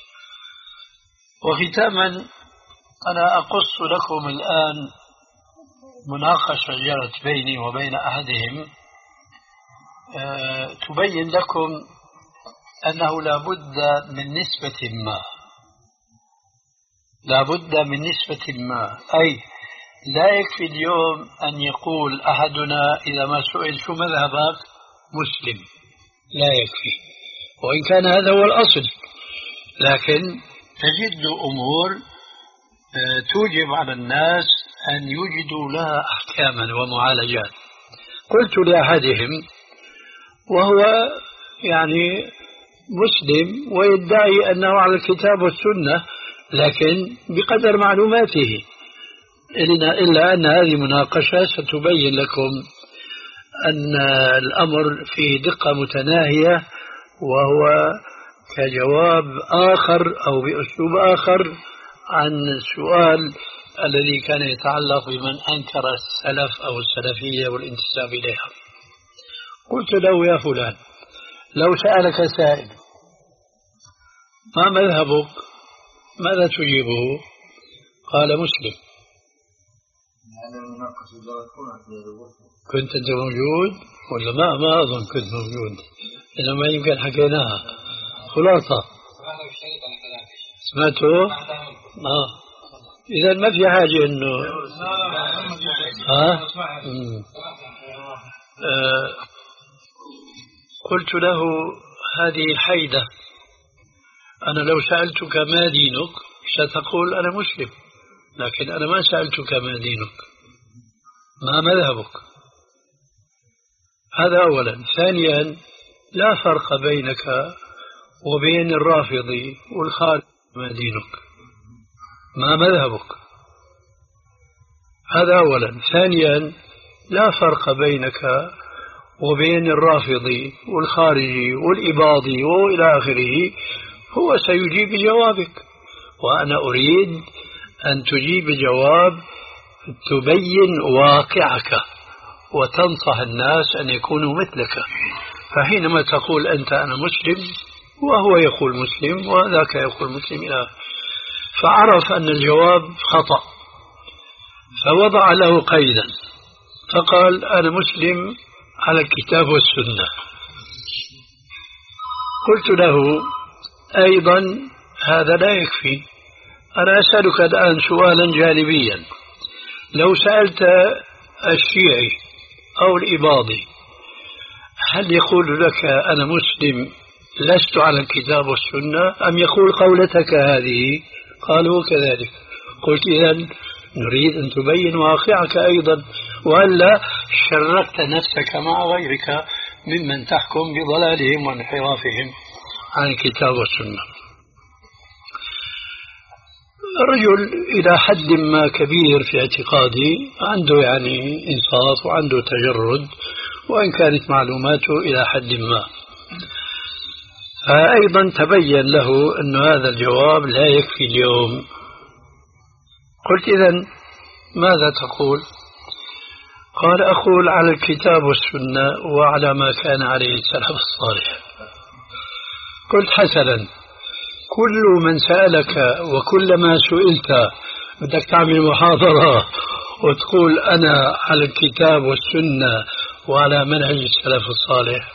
وختاما أنا أقص لكم الآن مناقشة جرت بيني وبين أحدهم أه تبين لكم أنه لا بد من نسبة ما لا بد من نسبة ما أي لا يكفي اليوم أن يقول أحدنا إذا ما سئل شو مذهبك مسلم، لا يكفي، وإن كان هذا هو الأصل، لكن تجد أمور توجب على الناس أن يجدوا لها أحكاما ومعالجات. قلت لأحدهم وهو يعني مسلم ويدعي أنه على الكتاب والسنة لكن بقدر معلوماته، إلا أن هذه مناقشة ستبين لكم أن الأمر فيه دقة متناهية، وهو كجواب آخر أو بأسلوب آخر عن السؤال الذي كان يتعلق بمن أنكر السلف أو السلفية والانتساب إليها. قلت له: يا فلان، لو سألك سائل ما مذهبك ماذا تجيبه؟ قال: مسلم. كنت أنت موجود ولا ما؟ ما أظن كنت موجود، إنما يمكن حكيناها خلاصة. سمعته؟ آه. إذا ما في حاجة إنه ها؟ آه. قلت له: هذه حيدة، أنا لو سألتك ما دينك ستقول أنا مسلم، لكن أنا ما سألتك ما دينك، ما مذهبك. هذا أولا. ثانيا، لا فرق بينك وبين الرافضي والخارج، ما دينك، ما مذهبك. هذا أولا. ثانيا، لا فرق بينك وبين الرافضي والخارجي والإباضي وإلى آخره. هو سيجيب جوابك، وأنا أريد أن تجيب جواب تبين واقعك وتنصح الناس أن يكونوا مثلك. فحينما تقول أنت أنا مسلم وهو يقول مسلم وذاك يقول مسلم إلى، فعرف أن الجواب خطأ، فوضع له قيدا فقال: أنا مسلم على الكتاب والسنة. قلت له: أيضا هذا لا يكفي. أنا أسألك الآن سؤالا جانبيا: لو سألت الشيعي أو الإباضي هل يقول لك أنا مسلم لست على الكتاب والسنة، أم يقول قولتك هذه؟ قالوا كذلك. قلت: إذن نريد أن تبين واقعك أيضا، وألا شركت نفسك مع غيرك ممن تحكم بضلالهم وانحرافهم عن الكتاب والسنة. الرجل إلى حد ما كبير في اعتقادي، عنده يعني إنصاف وعنده تجرد، وإن كانت معلوماته إلى حد ما. أيضا تبين له أن هذا الجواب لا يكفي اليوم. قلت إذن ماذا تقول؟ قال أقول على الكتاب والسنة وعلى ما كان عليه السلف الصالح. قلت حسنا، كل من سألك وكل ما سئلت بدك تعمل محاضرة وتقول أنا على الكتاب والسنة وعلى منهج السلف الصالح.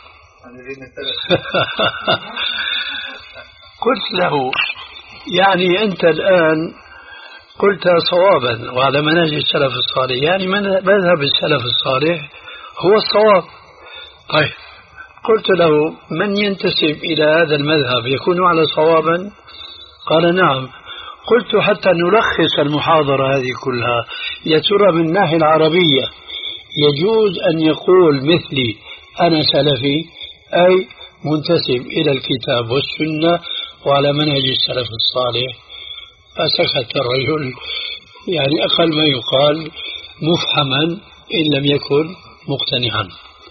قلت له يعني أنت الآن قلت صوابا وعلى منهج السلف الصالح، يعني مذهب السلف الصالح هو الصواب. طيب قلت له من ينتسب إلى هذا المذهب يكون على صوابا؟ قال نعم. قلت حتى نلخص المحاضرة هذه كلها، يا ترى من الناحية العربية يجوز أن يقول مثلي أنا سلفي أي منتسب إلى الكتاب والسنة وعلى منهج السلف الصالح؟ فسكت الرجل، يعني أقل ما يقال مفهما إن لم يكن مقتنعا.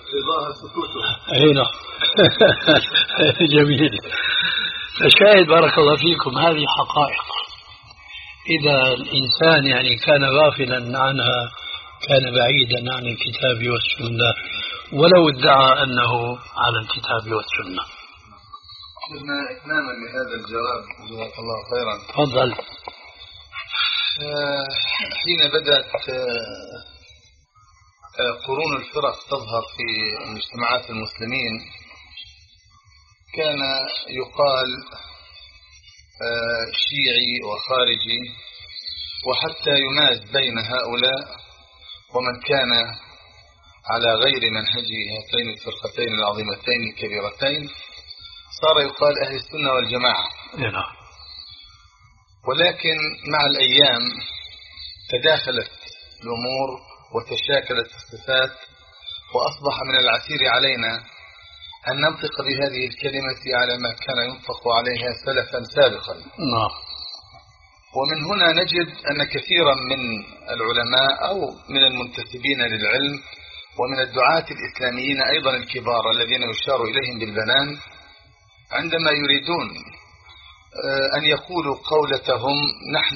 هنا جميل. فشاهد بارك الله فيكم هذه حقائق، إذا الإنسان يعني كان غافلا عنها كان بعيدا عن الكتاب والسنة ولو ادعى أنه على الكتاب والسنة. إتماما لهذا الجواب جزاك الله خيرا. تفضل. حين بدأت قرون الفرق تظهر في مجتمعات المسلمين كان يقال شيعي وخارجي، وحتى يماز بين هؤلاء ومن كان على غير منهج هاتين الفرقتين العظيمتين الكبيرتين صار يقال أهل السنة والجماعة. ولكن مع الأيام تداخلت الأمور وتشاكلت الصفات، وأصبح من العسير علينا أن ننطق بهذه الكلمة على ما كان ينطق عليها سلفا سابقا. ومن هنا نجد أن كثيرا من العلماء أو من المنتسبين للعلم ومن الدعاة الإسلاميين أيضا الكبار الذين يشار إليهم بالبنان عندما يريدون أن يقولوا قولتهم نحن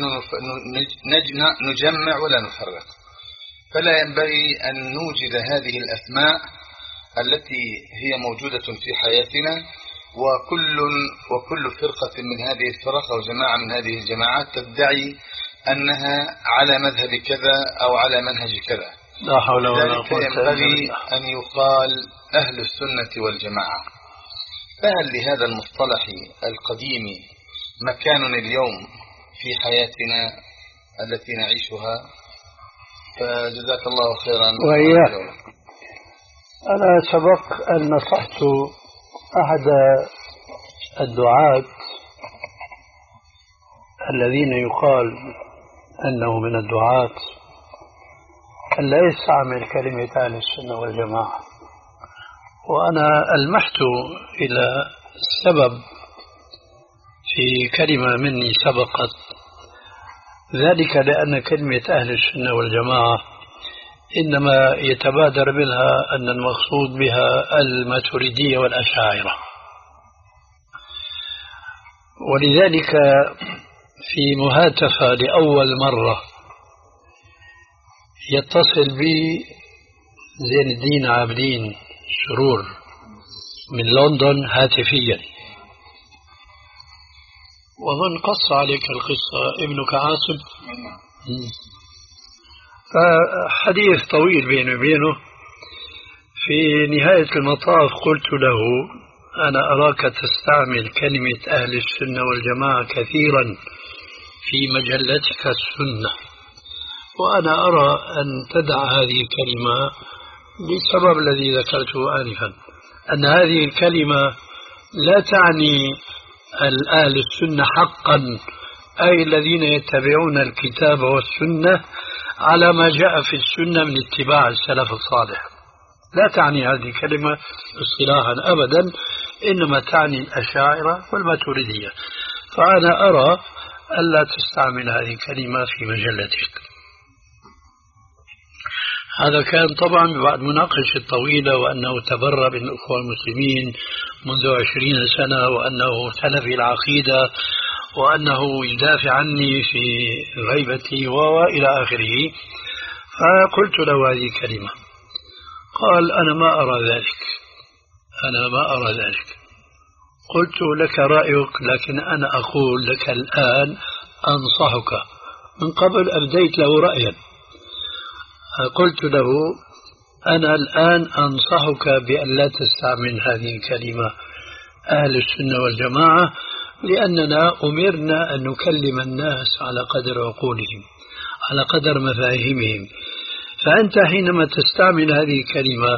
نجمع ولا نفرق، فلا ينبغي أن نوجد هذه الأسماء التي هي موجودة في حياتنا، وكل وكل فرقة من هذه الفرق أو جماعة من هذه الجماعات تدعي أنها على مذهب كذا أو على منهج كذا. لا حول ولا قوة إلا بالله. ينبغي أن يقال أهل السنة والجماعة. فهل لهذا المصطلح القديم مكان اليوم في حياتنا التي نعيشها؟ فجزاك الله خيرا. وإياك. أنا سبق أن نصحت أحد الدعاة الذين يقال أنه من الدعاة أن لا يستعمل كلمة أهل السنة والجماعة، وأنا ألمحت إلى السبب في كلمة مني سبقت ذلك، لأن كلمة أهل السنة والجماعة إنما يتبادر منها أن المقصود بها الماتريدية والأشاعرة، ولذلك في مهاتفة لأول مرة يتصل بي زين الدين عابدين سرور من لندن هاتفيا، وظن قص عليك القصة ابنك عاصم، فحديث طويل بيني وبينه. في نهاية المطاف قلت له أنا أراك تستعمل كلمة أهل السنة والجماعة كثيرا في مجلتك السنة، وأنا أرى أن تدع هذه الكلمة للسبب الذي ذكرته آنفا، أن هذه الكلمة لا تعني الأهل السنة حقا، أي الذين يتبعون الكتاب والسنة على ما جاء في السنة من اتباع السلف الصالح، لا تعني هذه الكلمة اصطلاحا أبدا، إنما تعني الأشاعرة والماتريدية. فأنا أرى ألا تستعمل هذه الكلمة في مجلتك. هذا كان طبعا بعد مناقشة طويلة، وأنه تبرأ من الأخوة المسلمين منذ عشرين سنة، وأنه سلفي العقيدة، وأنه يدافع عني في غيبتي وإلى آخره. فقلت له هذه كلمة، قال أنا ما أرى ذلك، أنا ما أرى ذلك. قلت لك رأيك، لكن أنا أقول لك الآن أنصحك. من قبل أبديت له رأيا، قلت له أنا الآن أنصحك بأن لا تستعمل هذه الكلمة أهل السنة والجماعة، لأننا أمرنا أن نكلم الناس على قدر عقولهم، على قدر مفاهيمهم. فأنت حينما تستعمل هذه الكلمة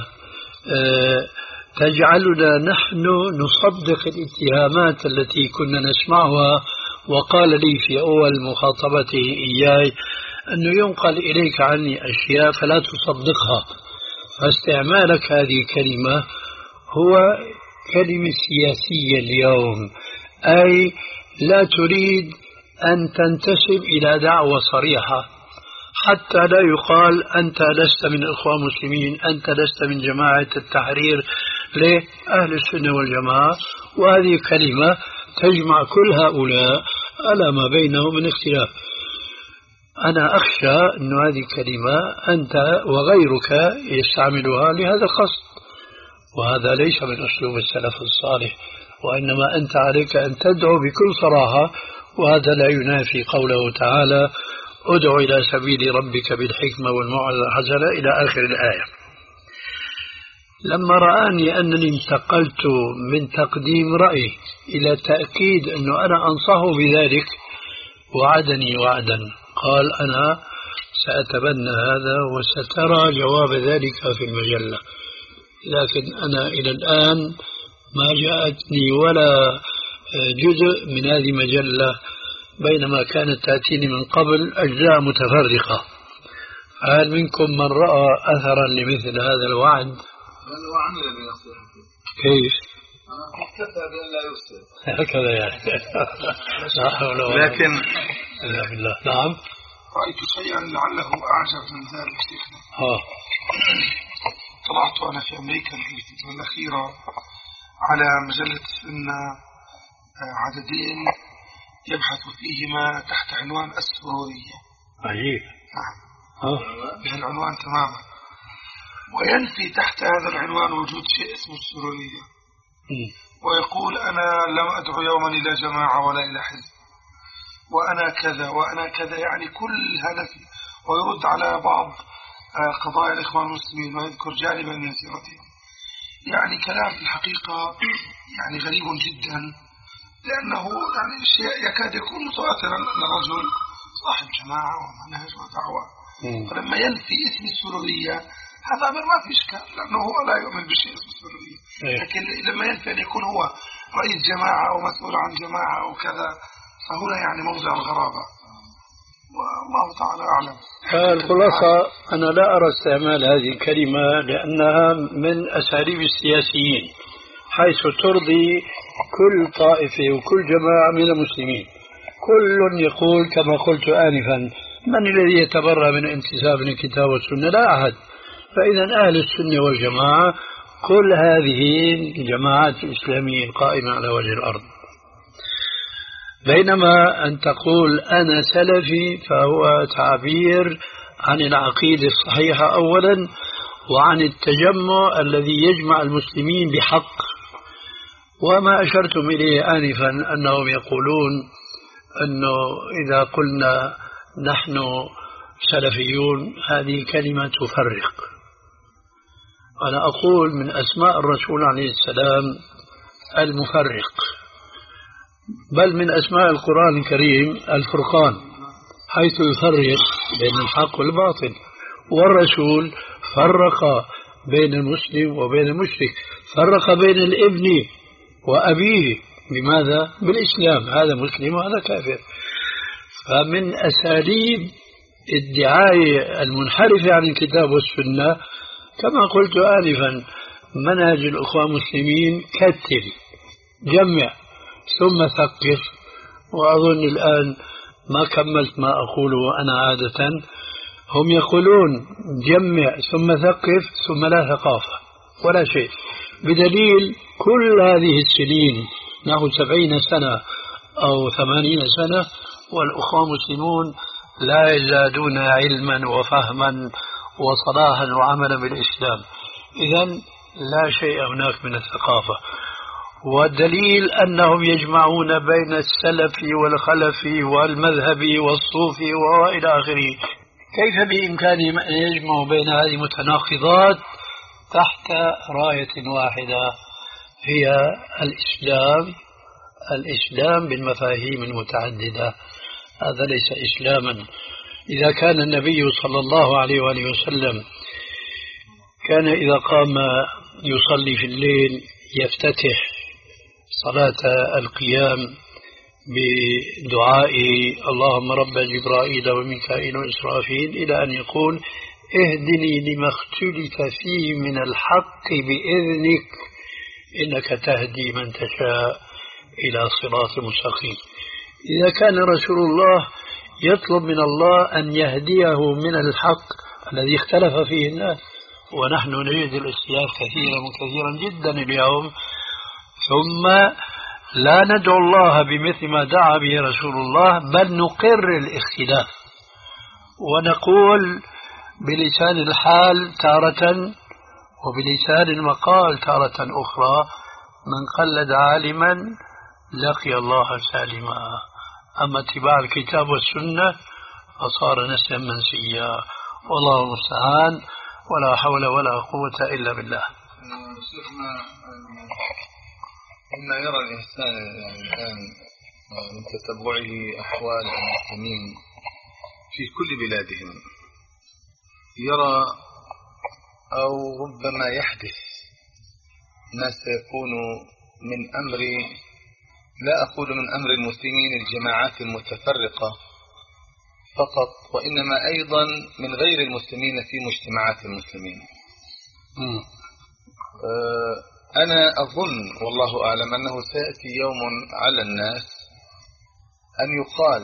تجعلنا نحن نصدق الاتهامات التي كنا نسمعها. وقال لي في أول مخاطبته إياي أنه ينقل إليك عني أشياء فلا تصدقها. فاستعمالك هذه الكلمة هو كلمة سياسية اليوم، أي لا تريد أن تنتسب إلى دعوة صريحة، حتى لا يقال أنت لست من الإخوة المسلمين، أنت لست من جماعة التحرير لأهل السنة والجماعة. وهذه كلمة تجمع كل هؤلاء على ما بينهم من اختلاف. أنا أخشى أن هذه الكلمة أنت وغيرك يستعملها لهذا القصد، وهذا ليس من أسلوب السلف الصالح، وإنما أنت عليك أن تدعو بكل صراحة. وهذا لا ينافي قوله تعالى ادع إلى سبيل ربك بالحكمة والموعظة الحسنة إلى آخر الآية. لما رآني أنني انتقلت من تقديم رأي إلى تأكيد أنه أنا أنصحه بذلك، وعدني وعدا، قال أنا سأتبنى هذا وسترى جواب ذلك في المجلة. لكن أنا إلى الآن ما جاءتني ولا جزء من هذه المجلة، بينما كانت تأتيني من قبل أجزاء متفرقة. هل منكم من رأى أثرا لمثل هذا الوعد؟ كيف؟ هكذا يعني. لا حول ولا قوة لكن إلا بالله. نعم. رأيت شيئا لعله أعجب من ذلك شيخنا. ها. طلعت أنا في أمريكا في الفترة الأخيرة على مجلة السنة عددين يبحث فيهما تحت عنوان السرورية. عجيب. نعم. ها. بهالعنوان تماما، وينفي تحت هذا العنوان وجود شيء اسمه السرورية، ويقول أنا لم أدعو يوما إلى جماعة ولا إلى حزب، وأنا كذا وأنا كذا، يعني كل هدفي، ويرد على بعض قضايا الإخوان المسلمين ويذكر جانبا من سيرتهم. يعني كلام في الحقيقة يعني غريب جدا، لأنه يعني شيء يكاد يكون متواترا أن الرجل صاحب جماعة ومنهج ودعوة، فلما ينفي اسم السرورية هذا أمر ما في إشكال، لأنه هو لا يؤمن بشيء اسم السرورية. لكن لما ينفي أن يكون هو رئيس جماعة أو مسؤول عن جماعة أو كذا، فهنا يعني موضع الغرابة، والله تعالى أعلم. الخلاصة أنا لا أرى استعمال هذه الكلمة لأنها من أساليب السياسيين، حيث ترضي كل طائفة وكل جماعة من المسلمين. كل يقول كما قلت آنفا من الذي يتبرأ من انتساب الكتاب والسنة؟ لا أحد. فإذا أهل السنة والجماعة كل هذه الجماعات الإسلامية القائمة على وجه الأرض. بينما أن تقول أنا سلفي فهو تعبير عن العقيدة الصحيحة أولا، وعن التجمع الذي يجمع المسلمين بحق. وما أشرتم إليه آنفا أنهم يقولون أنه إذا قلنا نحن سلفيون هذه كلمة تفرق. أنا أقول من أسماء الرسول عليه السلام المفرق، بل من أسماء القرآن الكريم الفرقان، حيث يفرق بين الحق والباطل. والرسول فرق بين المسلم وبين المشرك، فرق بين الابن وأبيه. بماذا؟ بالإسلام، هذا مسلم وهذا كافر. فمن أساليب الدعاية المنحرفة عن الكتاب والسنة كما قلت آنفا منهج الأخوة المسلمين كتل، جمع ثم ثقف. وأظن الآن ما كملت ما أقوله أنا عادة، هم يقولون جمع ثم ثقف ثم لا ثقافة ولا شيء، بدليل كل هذه السنين نحو سبعين سنة أو ثمانين سنة والأخوة مسلمون لا يزدادون علما وفهما وصلاحا وعملا بالإسلام. إذن لا شيء هناك من الثقافة، والدليل أنهم يجمعون بين السلف والخلف والمذهب والصوفي وإلى آخره. كيف بإمكانهم أن يجمعوا بين هذه المتناقضات تحت راية واحدة هي الإسلام؟ الإسلام بالمفاهيم المتعددة، هذا ليس إسلاما. إذا كان النبي صلى الله عليه وآله وسلم كان إذا قام يصلي في الليل يفتتح صلاة القيام بدعاء اللهم رب جبرائيل وميكائيل وإسرافيل إلى أن يقول اهدني لما اختلف فيه من الحق بإذنك إنك تهدي من تشاء إلى صراط مستقيم. إذا كان رسول الله يطلب من الله أن يهديه من الحق الذي اختلف فيه الناس، ونحن نجد الاختلاف كثيرا وكثيرا جدا اليوم، ثم لا ندعو الله بمثل ما دعا به رسول الله، بل نقر الاختلاف ونقول بلسان الحال تارة وبلسان المقال تارة أخرى من قلد عالما لقي الله سالما، أما اتباع الكتاب والسنة فصار نسيا منسيا، والله المستعان، ولا حول ولا قوة إلا بالله. شيخنا مما يرى الإنسان يعني الآن من تتبعه أحوال المسلمين في كل بلادهم، يرى أو ربما يحدث ما سيكون من أمر، لا أقول من أمر المسلمين الجماعات المتفرقة فقط، وإنما أيضا من غير المسلمين في مجتمعات المسلمين. م. أنا أظن والله أعلم أنه سيأتي يوم على الناس أن يقال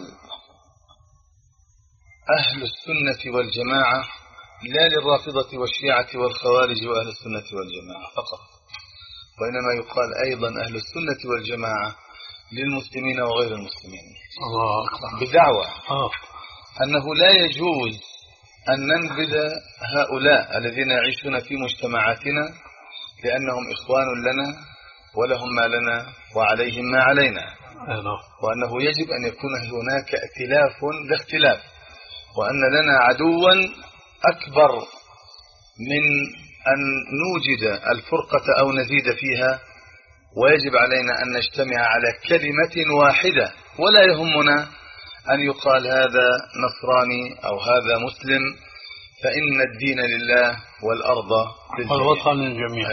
أهل السنة والجماعة لا للرافضة والشيعة والخوارج وأهل السنة والجماعة فقط، وإنما يقال أيضا أهل السنة والجماعة للمسلمين وغير المسلمين. الله أكبر. بدعوى أنه لا يجوز أن ننبذ هؤلاء الذين يعيشون في مجتمعاتنا لأنهم إخوان لنا ولهم ما لنا وعليهم ما علينا، وأنه يجب أن يكون هناك ائتلاف لا اختلاف، وأن لنا عدوا أكبر من أن نوجد الفرقة أو نزيد فيها، ويجب علينا أن نجتمع على كلمة واحدة، ولا يهمنا أن يقال هذا نصراني أو هذا مسلم، فإن الدين لله والأرض والوطن للجميع.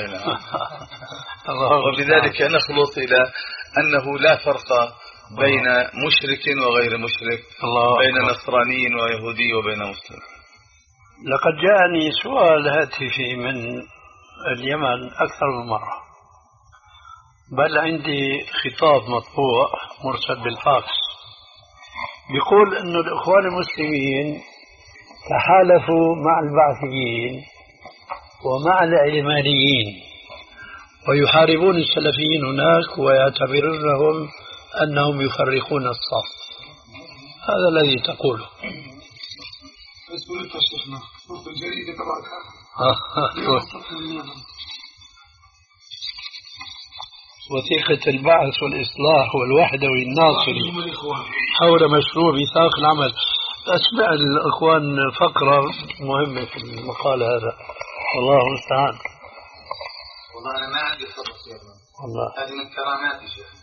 وبذلك نخلص إلى أنه لا فرق بين مشرك وغير مشرك، بين نصراني ويهودي وبين مسلم. لقد جاءني سؤال هاتفي من اليمن أكثر من مرة، بل عندي خطاب مطبوع مرسل بالفاكس بيقول أن الإخوان المسلمين تحالفوا مع البعثيين ومع العلمانيين ويحاربون السلفيين هناك ويعتبرونهم أنهم يفرقون الصف. هذا الذي تقوله. وثيقة البعث والإصلاح والوحدة والناصري حول مشروع ميثاق العمل. أسمع الأخوان فقرة مهمة في المقال هذا، والله المستعان. والله أنا ما عندي خبر شيخنا، والله هذه من كراماتي شيخنا.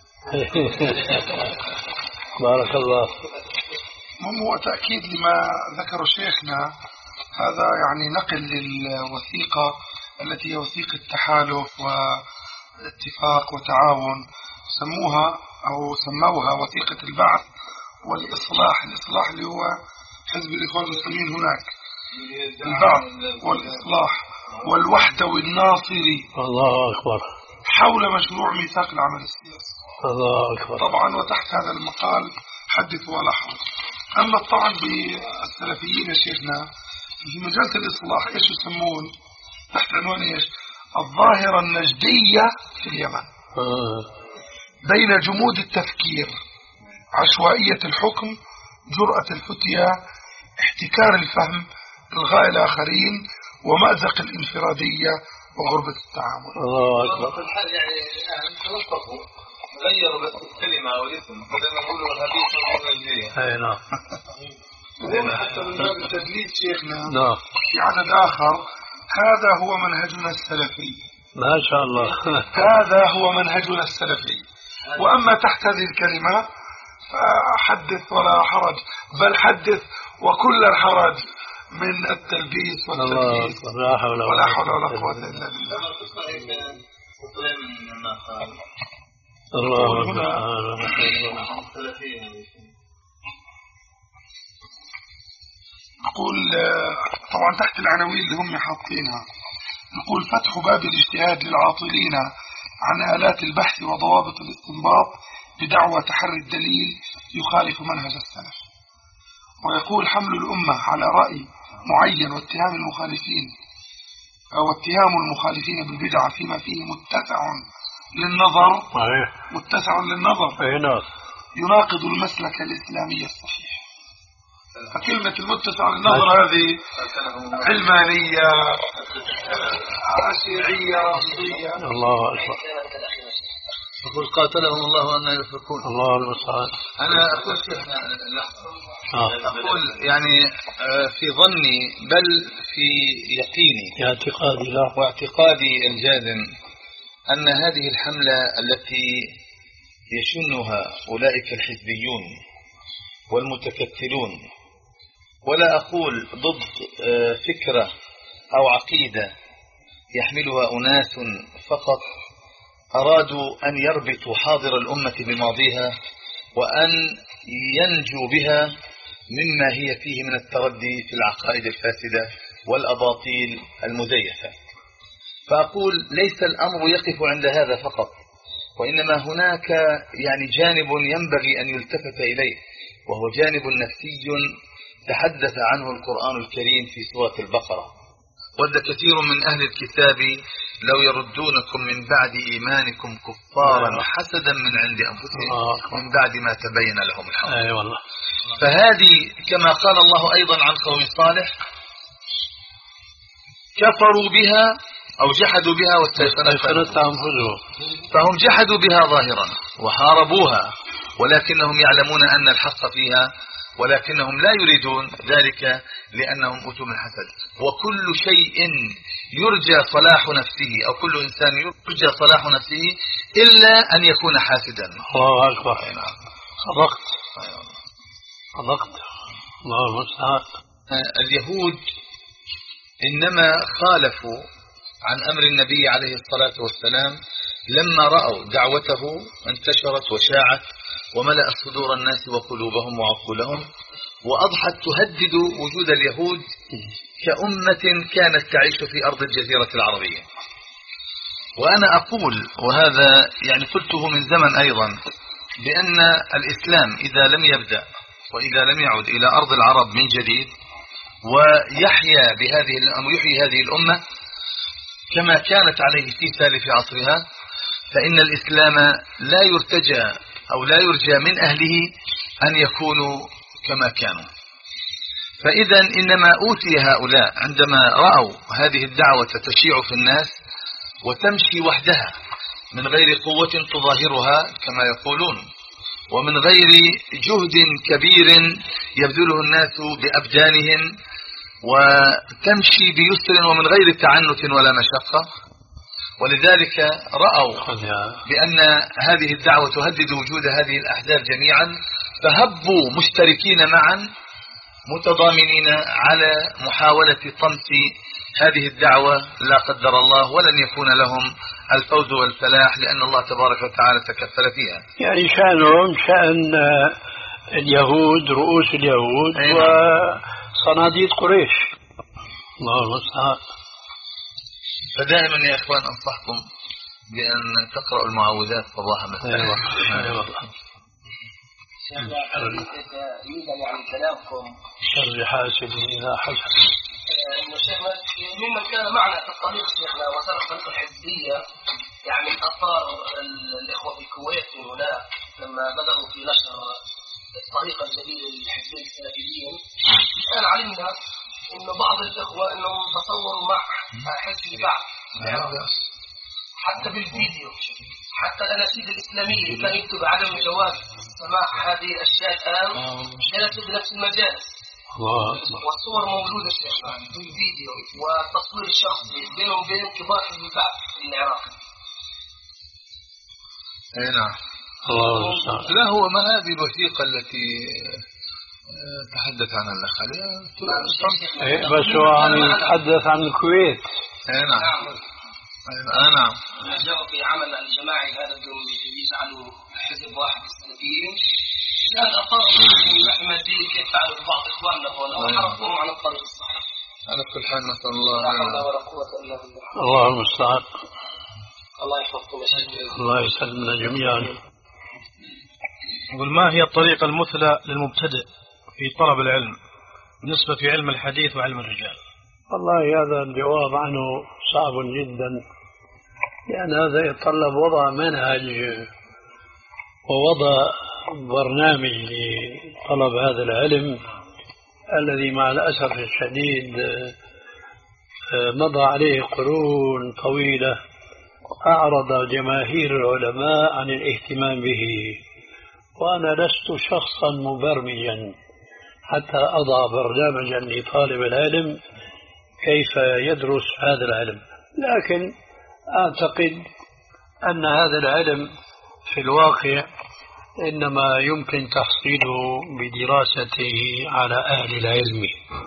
بارك الله. هو تأكيد لما ذكر شيخنا، هذا يعني نقل للوثيقة التي هي وثيقة تحالف واتفاق وتعاون، سموها أو سموها وثيقة البعث والإصلاح. الإصلاح اللي هو حزب الإخوان المسلمين هناك، البعث والإصلاح والوحدة والناصري. الله أكبر. حول مشروع ميثاق العمل السياسي. الله أكبر. طبعا وتحت هذا المقال حدث ولا حرج. أما الطعن بالسلفيين يا شيخنا، في مجال الإصلاح إيش يسمون تحت عنوان إيش؟ الظاهرة النجدية في اليمن بين جمود التفكير، عشوائية الحكم، جرأة الفتية، احتكار الفهم، إلغاء الآخرين، ومأزق الانفرادية وغربة التعامل. الله أكبر. في الحال يعني تلطفوا غيروا بس الكلمة أو الاسم بدل ما يقولوا الهبيث والنجدية. أي نعم. حتى من باب التدليس شيخنا نعم. في عدد آخر هذا هو منهجنا السلفي. ما شاء الله. هذا هو منهجنا السلفي. وأما تحت هذه الكلمة فحدث ولا حرج، بل حدث وكل الحرج من التلبيس والتدليس ولا حول ولا قوة إلا بالله. الله نقول طبعا تحت العناوين اللي هم حاطينها نقول فتح باب الاجتهاد للعاطلين عن آلات البحث وضوابط الاستنباط بدعوى تحري الدليل يخالف منهج السلف. ويقول حمل الأمة على رأي معين واتهام المخالفين أو اتهام المخالفين بالبدعة فيما فيه متسع للنظر متسع للنظر يناقض المسلك الإسلامي الصحيح. فكلمة المتسع للنظر هذه علمانية شيعية رافضية. الله أكبر. يقول قاتلهم الله أن يفكون. الله المستعان. أنا أقول شيخنا أقول يعني في ظني بل في يقيني اعتقادي لا واعتقادي الجازم أن هذه الحملة التي يشنها أولئك الحزبيون والمتكتلون، ولا أقول ضد فكرة أو عقيدة يحملها أناس فقط أرادوا أن يربطوا حاضر الأمة بماضيها وأن ينجوا بها مما هي فيه من التردي في العقائد الفاسدة والأباطيل المزيفة. فأقول ليس الأمر يقف عند هذا فقط، وإنما هناك يعني جانب ينبغي أن يلتفت إليه، وهو جانب نفسي تحدث عنه القرآن الكريم في سورة البقرة: ود كثير من أهل الكتاب لو يردونكم من بعد إيمانكم كفارا حسدا من عند أنفسهم من بعد ما تبين لهم الحق. أي والله. فهذه كما قال الله أيضا عن قوم صالح: كفروا بها أو جحدوا بها واستيقنتها أنفسهم. فهم جحدوا بها ظاهرا وحاربوها، ولكنهم يعلمون أن الحق فيها، ولكنهم لا يريدون ذلك لأنهم أوتوا من حسد. وكل شيء يرجى صلاح نفسه أو كل إنسان يرجى صلاح نفسه إلا أن يكون حاسدا. الله أكبر. صدقت صدقت. الله المستعان. اليهود إنما خالفوا عن أمر النبي عليه الصلاة والسلام لما رأوا دعوته انتشرت وشاعت وملأت صدور الناس وقلوبهم وعقولهم، وأضحت تهدد وجود اليهود كأمة كانت تعيش في أرض الجزيرة العربية. وأنا أقول، وهذا يعني قلته من زمن أيضا، بأن الإسلام إذا لم يبدأ وإذا لم يعد إلى أرض العرب من جديد ويحيا بهذه أو يحيي هذه الأمة كما كانت عليه في سالف عصرها، فإن الإسلام لا يرتجى أو لا يرجى من أهله أن يكونوا كما كانوا. فإذا إنما أوتي هؤلاء عندما رأوا هذه الدعوة تشيع في الناس وتمشي وحدها من غير قوة تظاهرها كما يقولون، ومن غير جهد كبير يبذله الناس بأبدانهم، وتمشي بيسر ومن غير تعنت ولا مشقة. ولذلك رأوا بأن هذه الدعوة تهدد وجود هذه الأحزاب جميعا، فهبوا مشتركين معا متضامنين على محاولة طمس هذه الدعوة لا قدر الله، ولن يكون لهم الفوز والفلاح لأن الله تبارك وتعالى تكفل فيها. يعني شأنهم شأن اليهود، رؤوس اليهود وصناديد قريش. الله المستعان. فدائما يا إخوان أنصحكم بأن تقرأوا المعوذات صباحا مساء. يوجد يعني كلامكم شر حاسد إذا حسد شيخنا ممن كان معنا في الطريق شيخنا وسلك طريق الحزبية، يعني أثار الإخوة في الكويت من هناك لما بدأوا في نشر الطريقة الجديدة للحزبين السلفيين، الآن علمنا إنه بعض الإخوة إنهم تصوروا مع حزب البعث حتى بالفيديو، حتى الأناشيد الإسلامية كان يكتب عدم جواز سماع هذه الأشياء الآن جلسوا بنفس المجالس. والصور موجودة شيخنا في الفيديو والتصوير الشخصي بينهم وبين كبار حزب البعث في العراق. اي نعم. لا هو ما هذه الوثيقة التي تحدث عنها الأخ علي؟ بس هو عم يتحدث عن الكويت. اي نعم. اي نعم. جاءوا في عمل الجماعي هذا يجعلوا حزب واحد السلفيين، كان أثاروا من مادية كيف فعلوا بعض إخواننا هنا وحرفوهم عن الطريق الصحيح. على كل حال نسأل الله لا حول ولا قوة إلا بالله. الله المستعان. الله يحفظكم يا شيخ. الله يسلمنا جميعا. يقول ما هي الطريقة المثلى للمبتدئ في طلب العلم بالنسبة في علم الحديث وعلم الرجال؟ والله هذا الجواب عنه صعب جدا، لأن هذا يتطلب وضع منهج ووضع برنامج لطلب هذا العلم الذي مع الأسف الشديد مضى عليه قرون طويلة أعرض جماهير العلماء عن الاهتمام به، وأنا لست شخصا مبرمجا حتى أضع برنامجا لطالب العلم كيف يدرس هذا العلم، لكن أعتقد أن هذا العلم في الواقع إنما يمكن تحصيله بدراسته على أهل العلم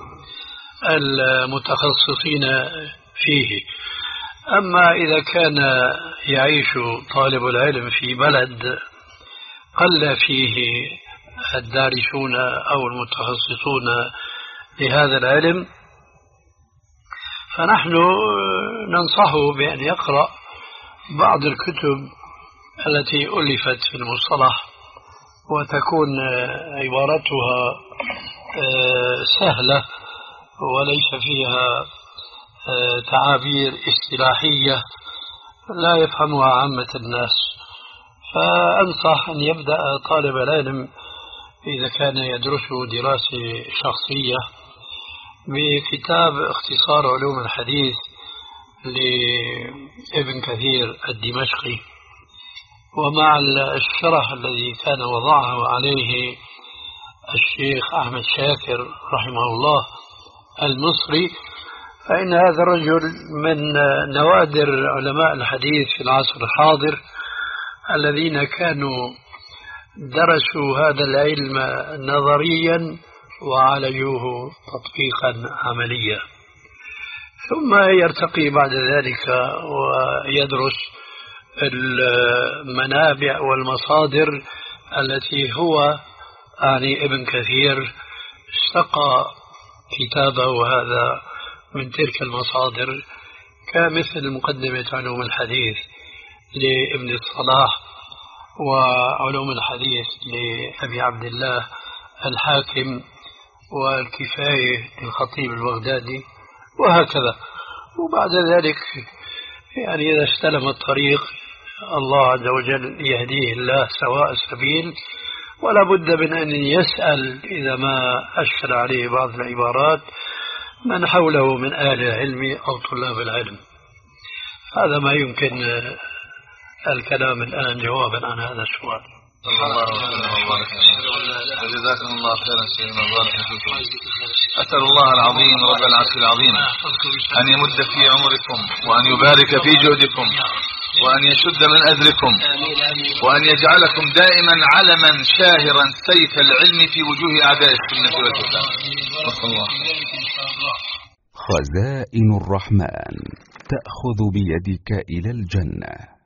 المتخصصين فيه. أما إذا كان يعيش طالب العلم في بلد قل فيه الدارسون أو المتخصصون لهذا العلم، فنحن ننصحه بأن يقرأ بعض الكتب التي ألفت في المصطلح وتكون عبارتها سهلة وليس فيها تعابير اصطلاحية لا يفهمها عامة الناس. فأنصح أن يبدأ طالب العلم إذا كان يدرس دراسة شخصية بكتاب اختصار علوم الحديث لابن كثير الدمشقي، ومع الشرح الذي كان وضعه عليه الشيخ أحمد شاكر رحمه الله المصري، فإن هذا الرجل من نوادر علماء الحديث في العصر الحاضر الذين كانوا درسوا هذا العلم نظريا وعالجوه تطبيقا عمليا، ثم يرتقي بعد ذلك ويدرس المنابع والمصادر التي هو يعني ابن كثير استقى كتابه هذا من تلك المصادر، كمثل مقدمة علوم الحديث لابن الصلاح وعلوم الحديث لأبي عبد الله الحاكم والكفاية للخطيب البغدادي وهكذا. وبعد ذلك يعني إذا استلم الطريق الله عز وجل يهديه الله سواء السبيل، ولا بد من أن يسأل إذا ما أشكل عليه بعض العبارات من حوله من أهل العلم أو طلاب العلم. هذا ما يمكن الكلام الآن جوابا عن هذا السؤال. الله جزاكم الله خيرا سيدنا، بارك فيكم. أسأل الله العظيم رب العرش العظيم أن يمد في عمركم وأن يبارك في جهدكم وأن يشد من أذركم وأن يجعلكم دائما علما شاهرا سيف العلم في وجوه أعداء السنة والإسلام. الله. خزائن الرحمن تأخذ بيدك إلى الجنة.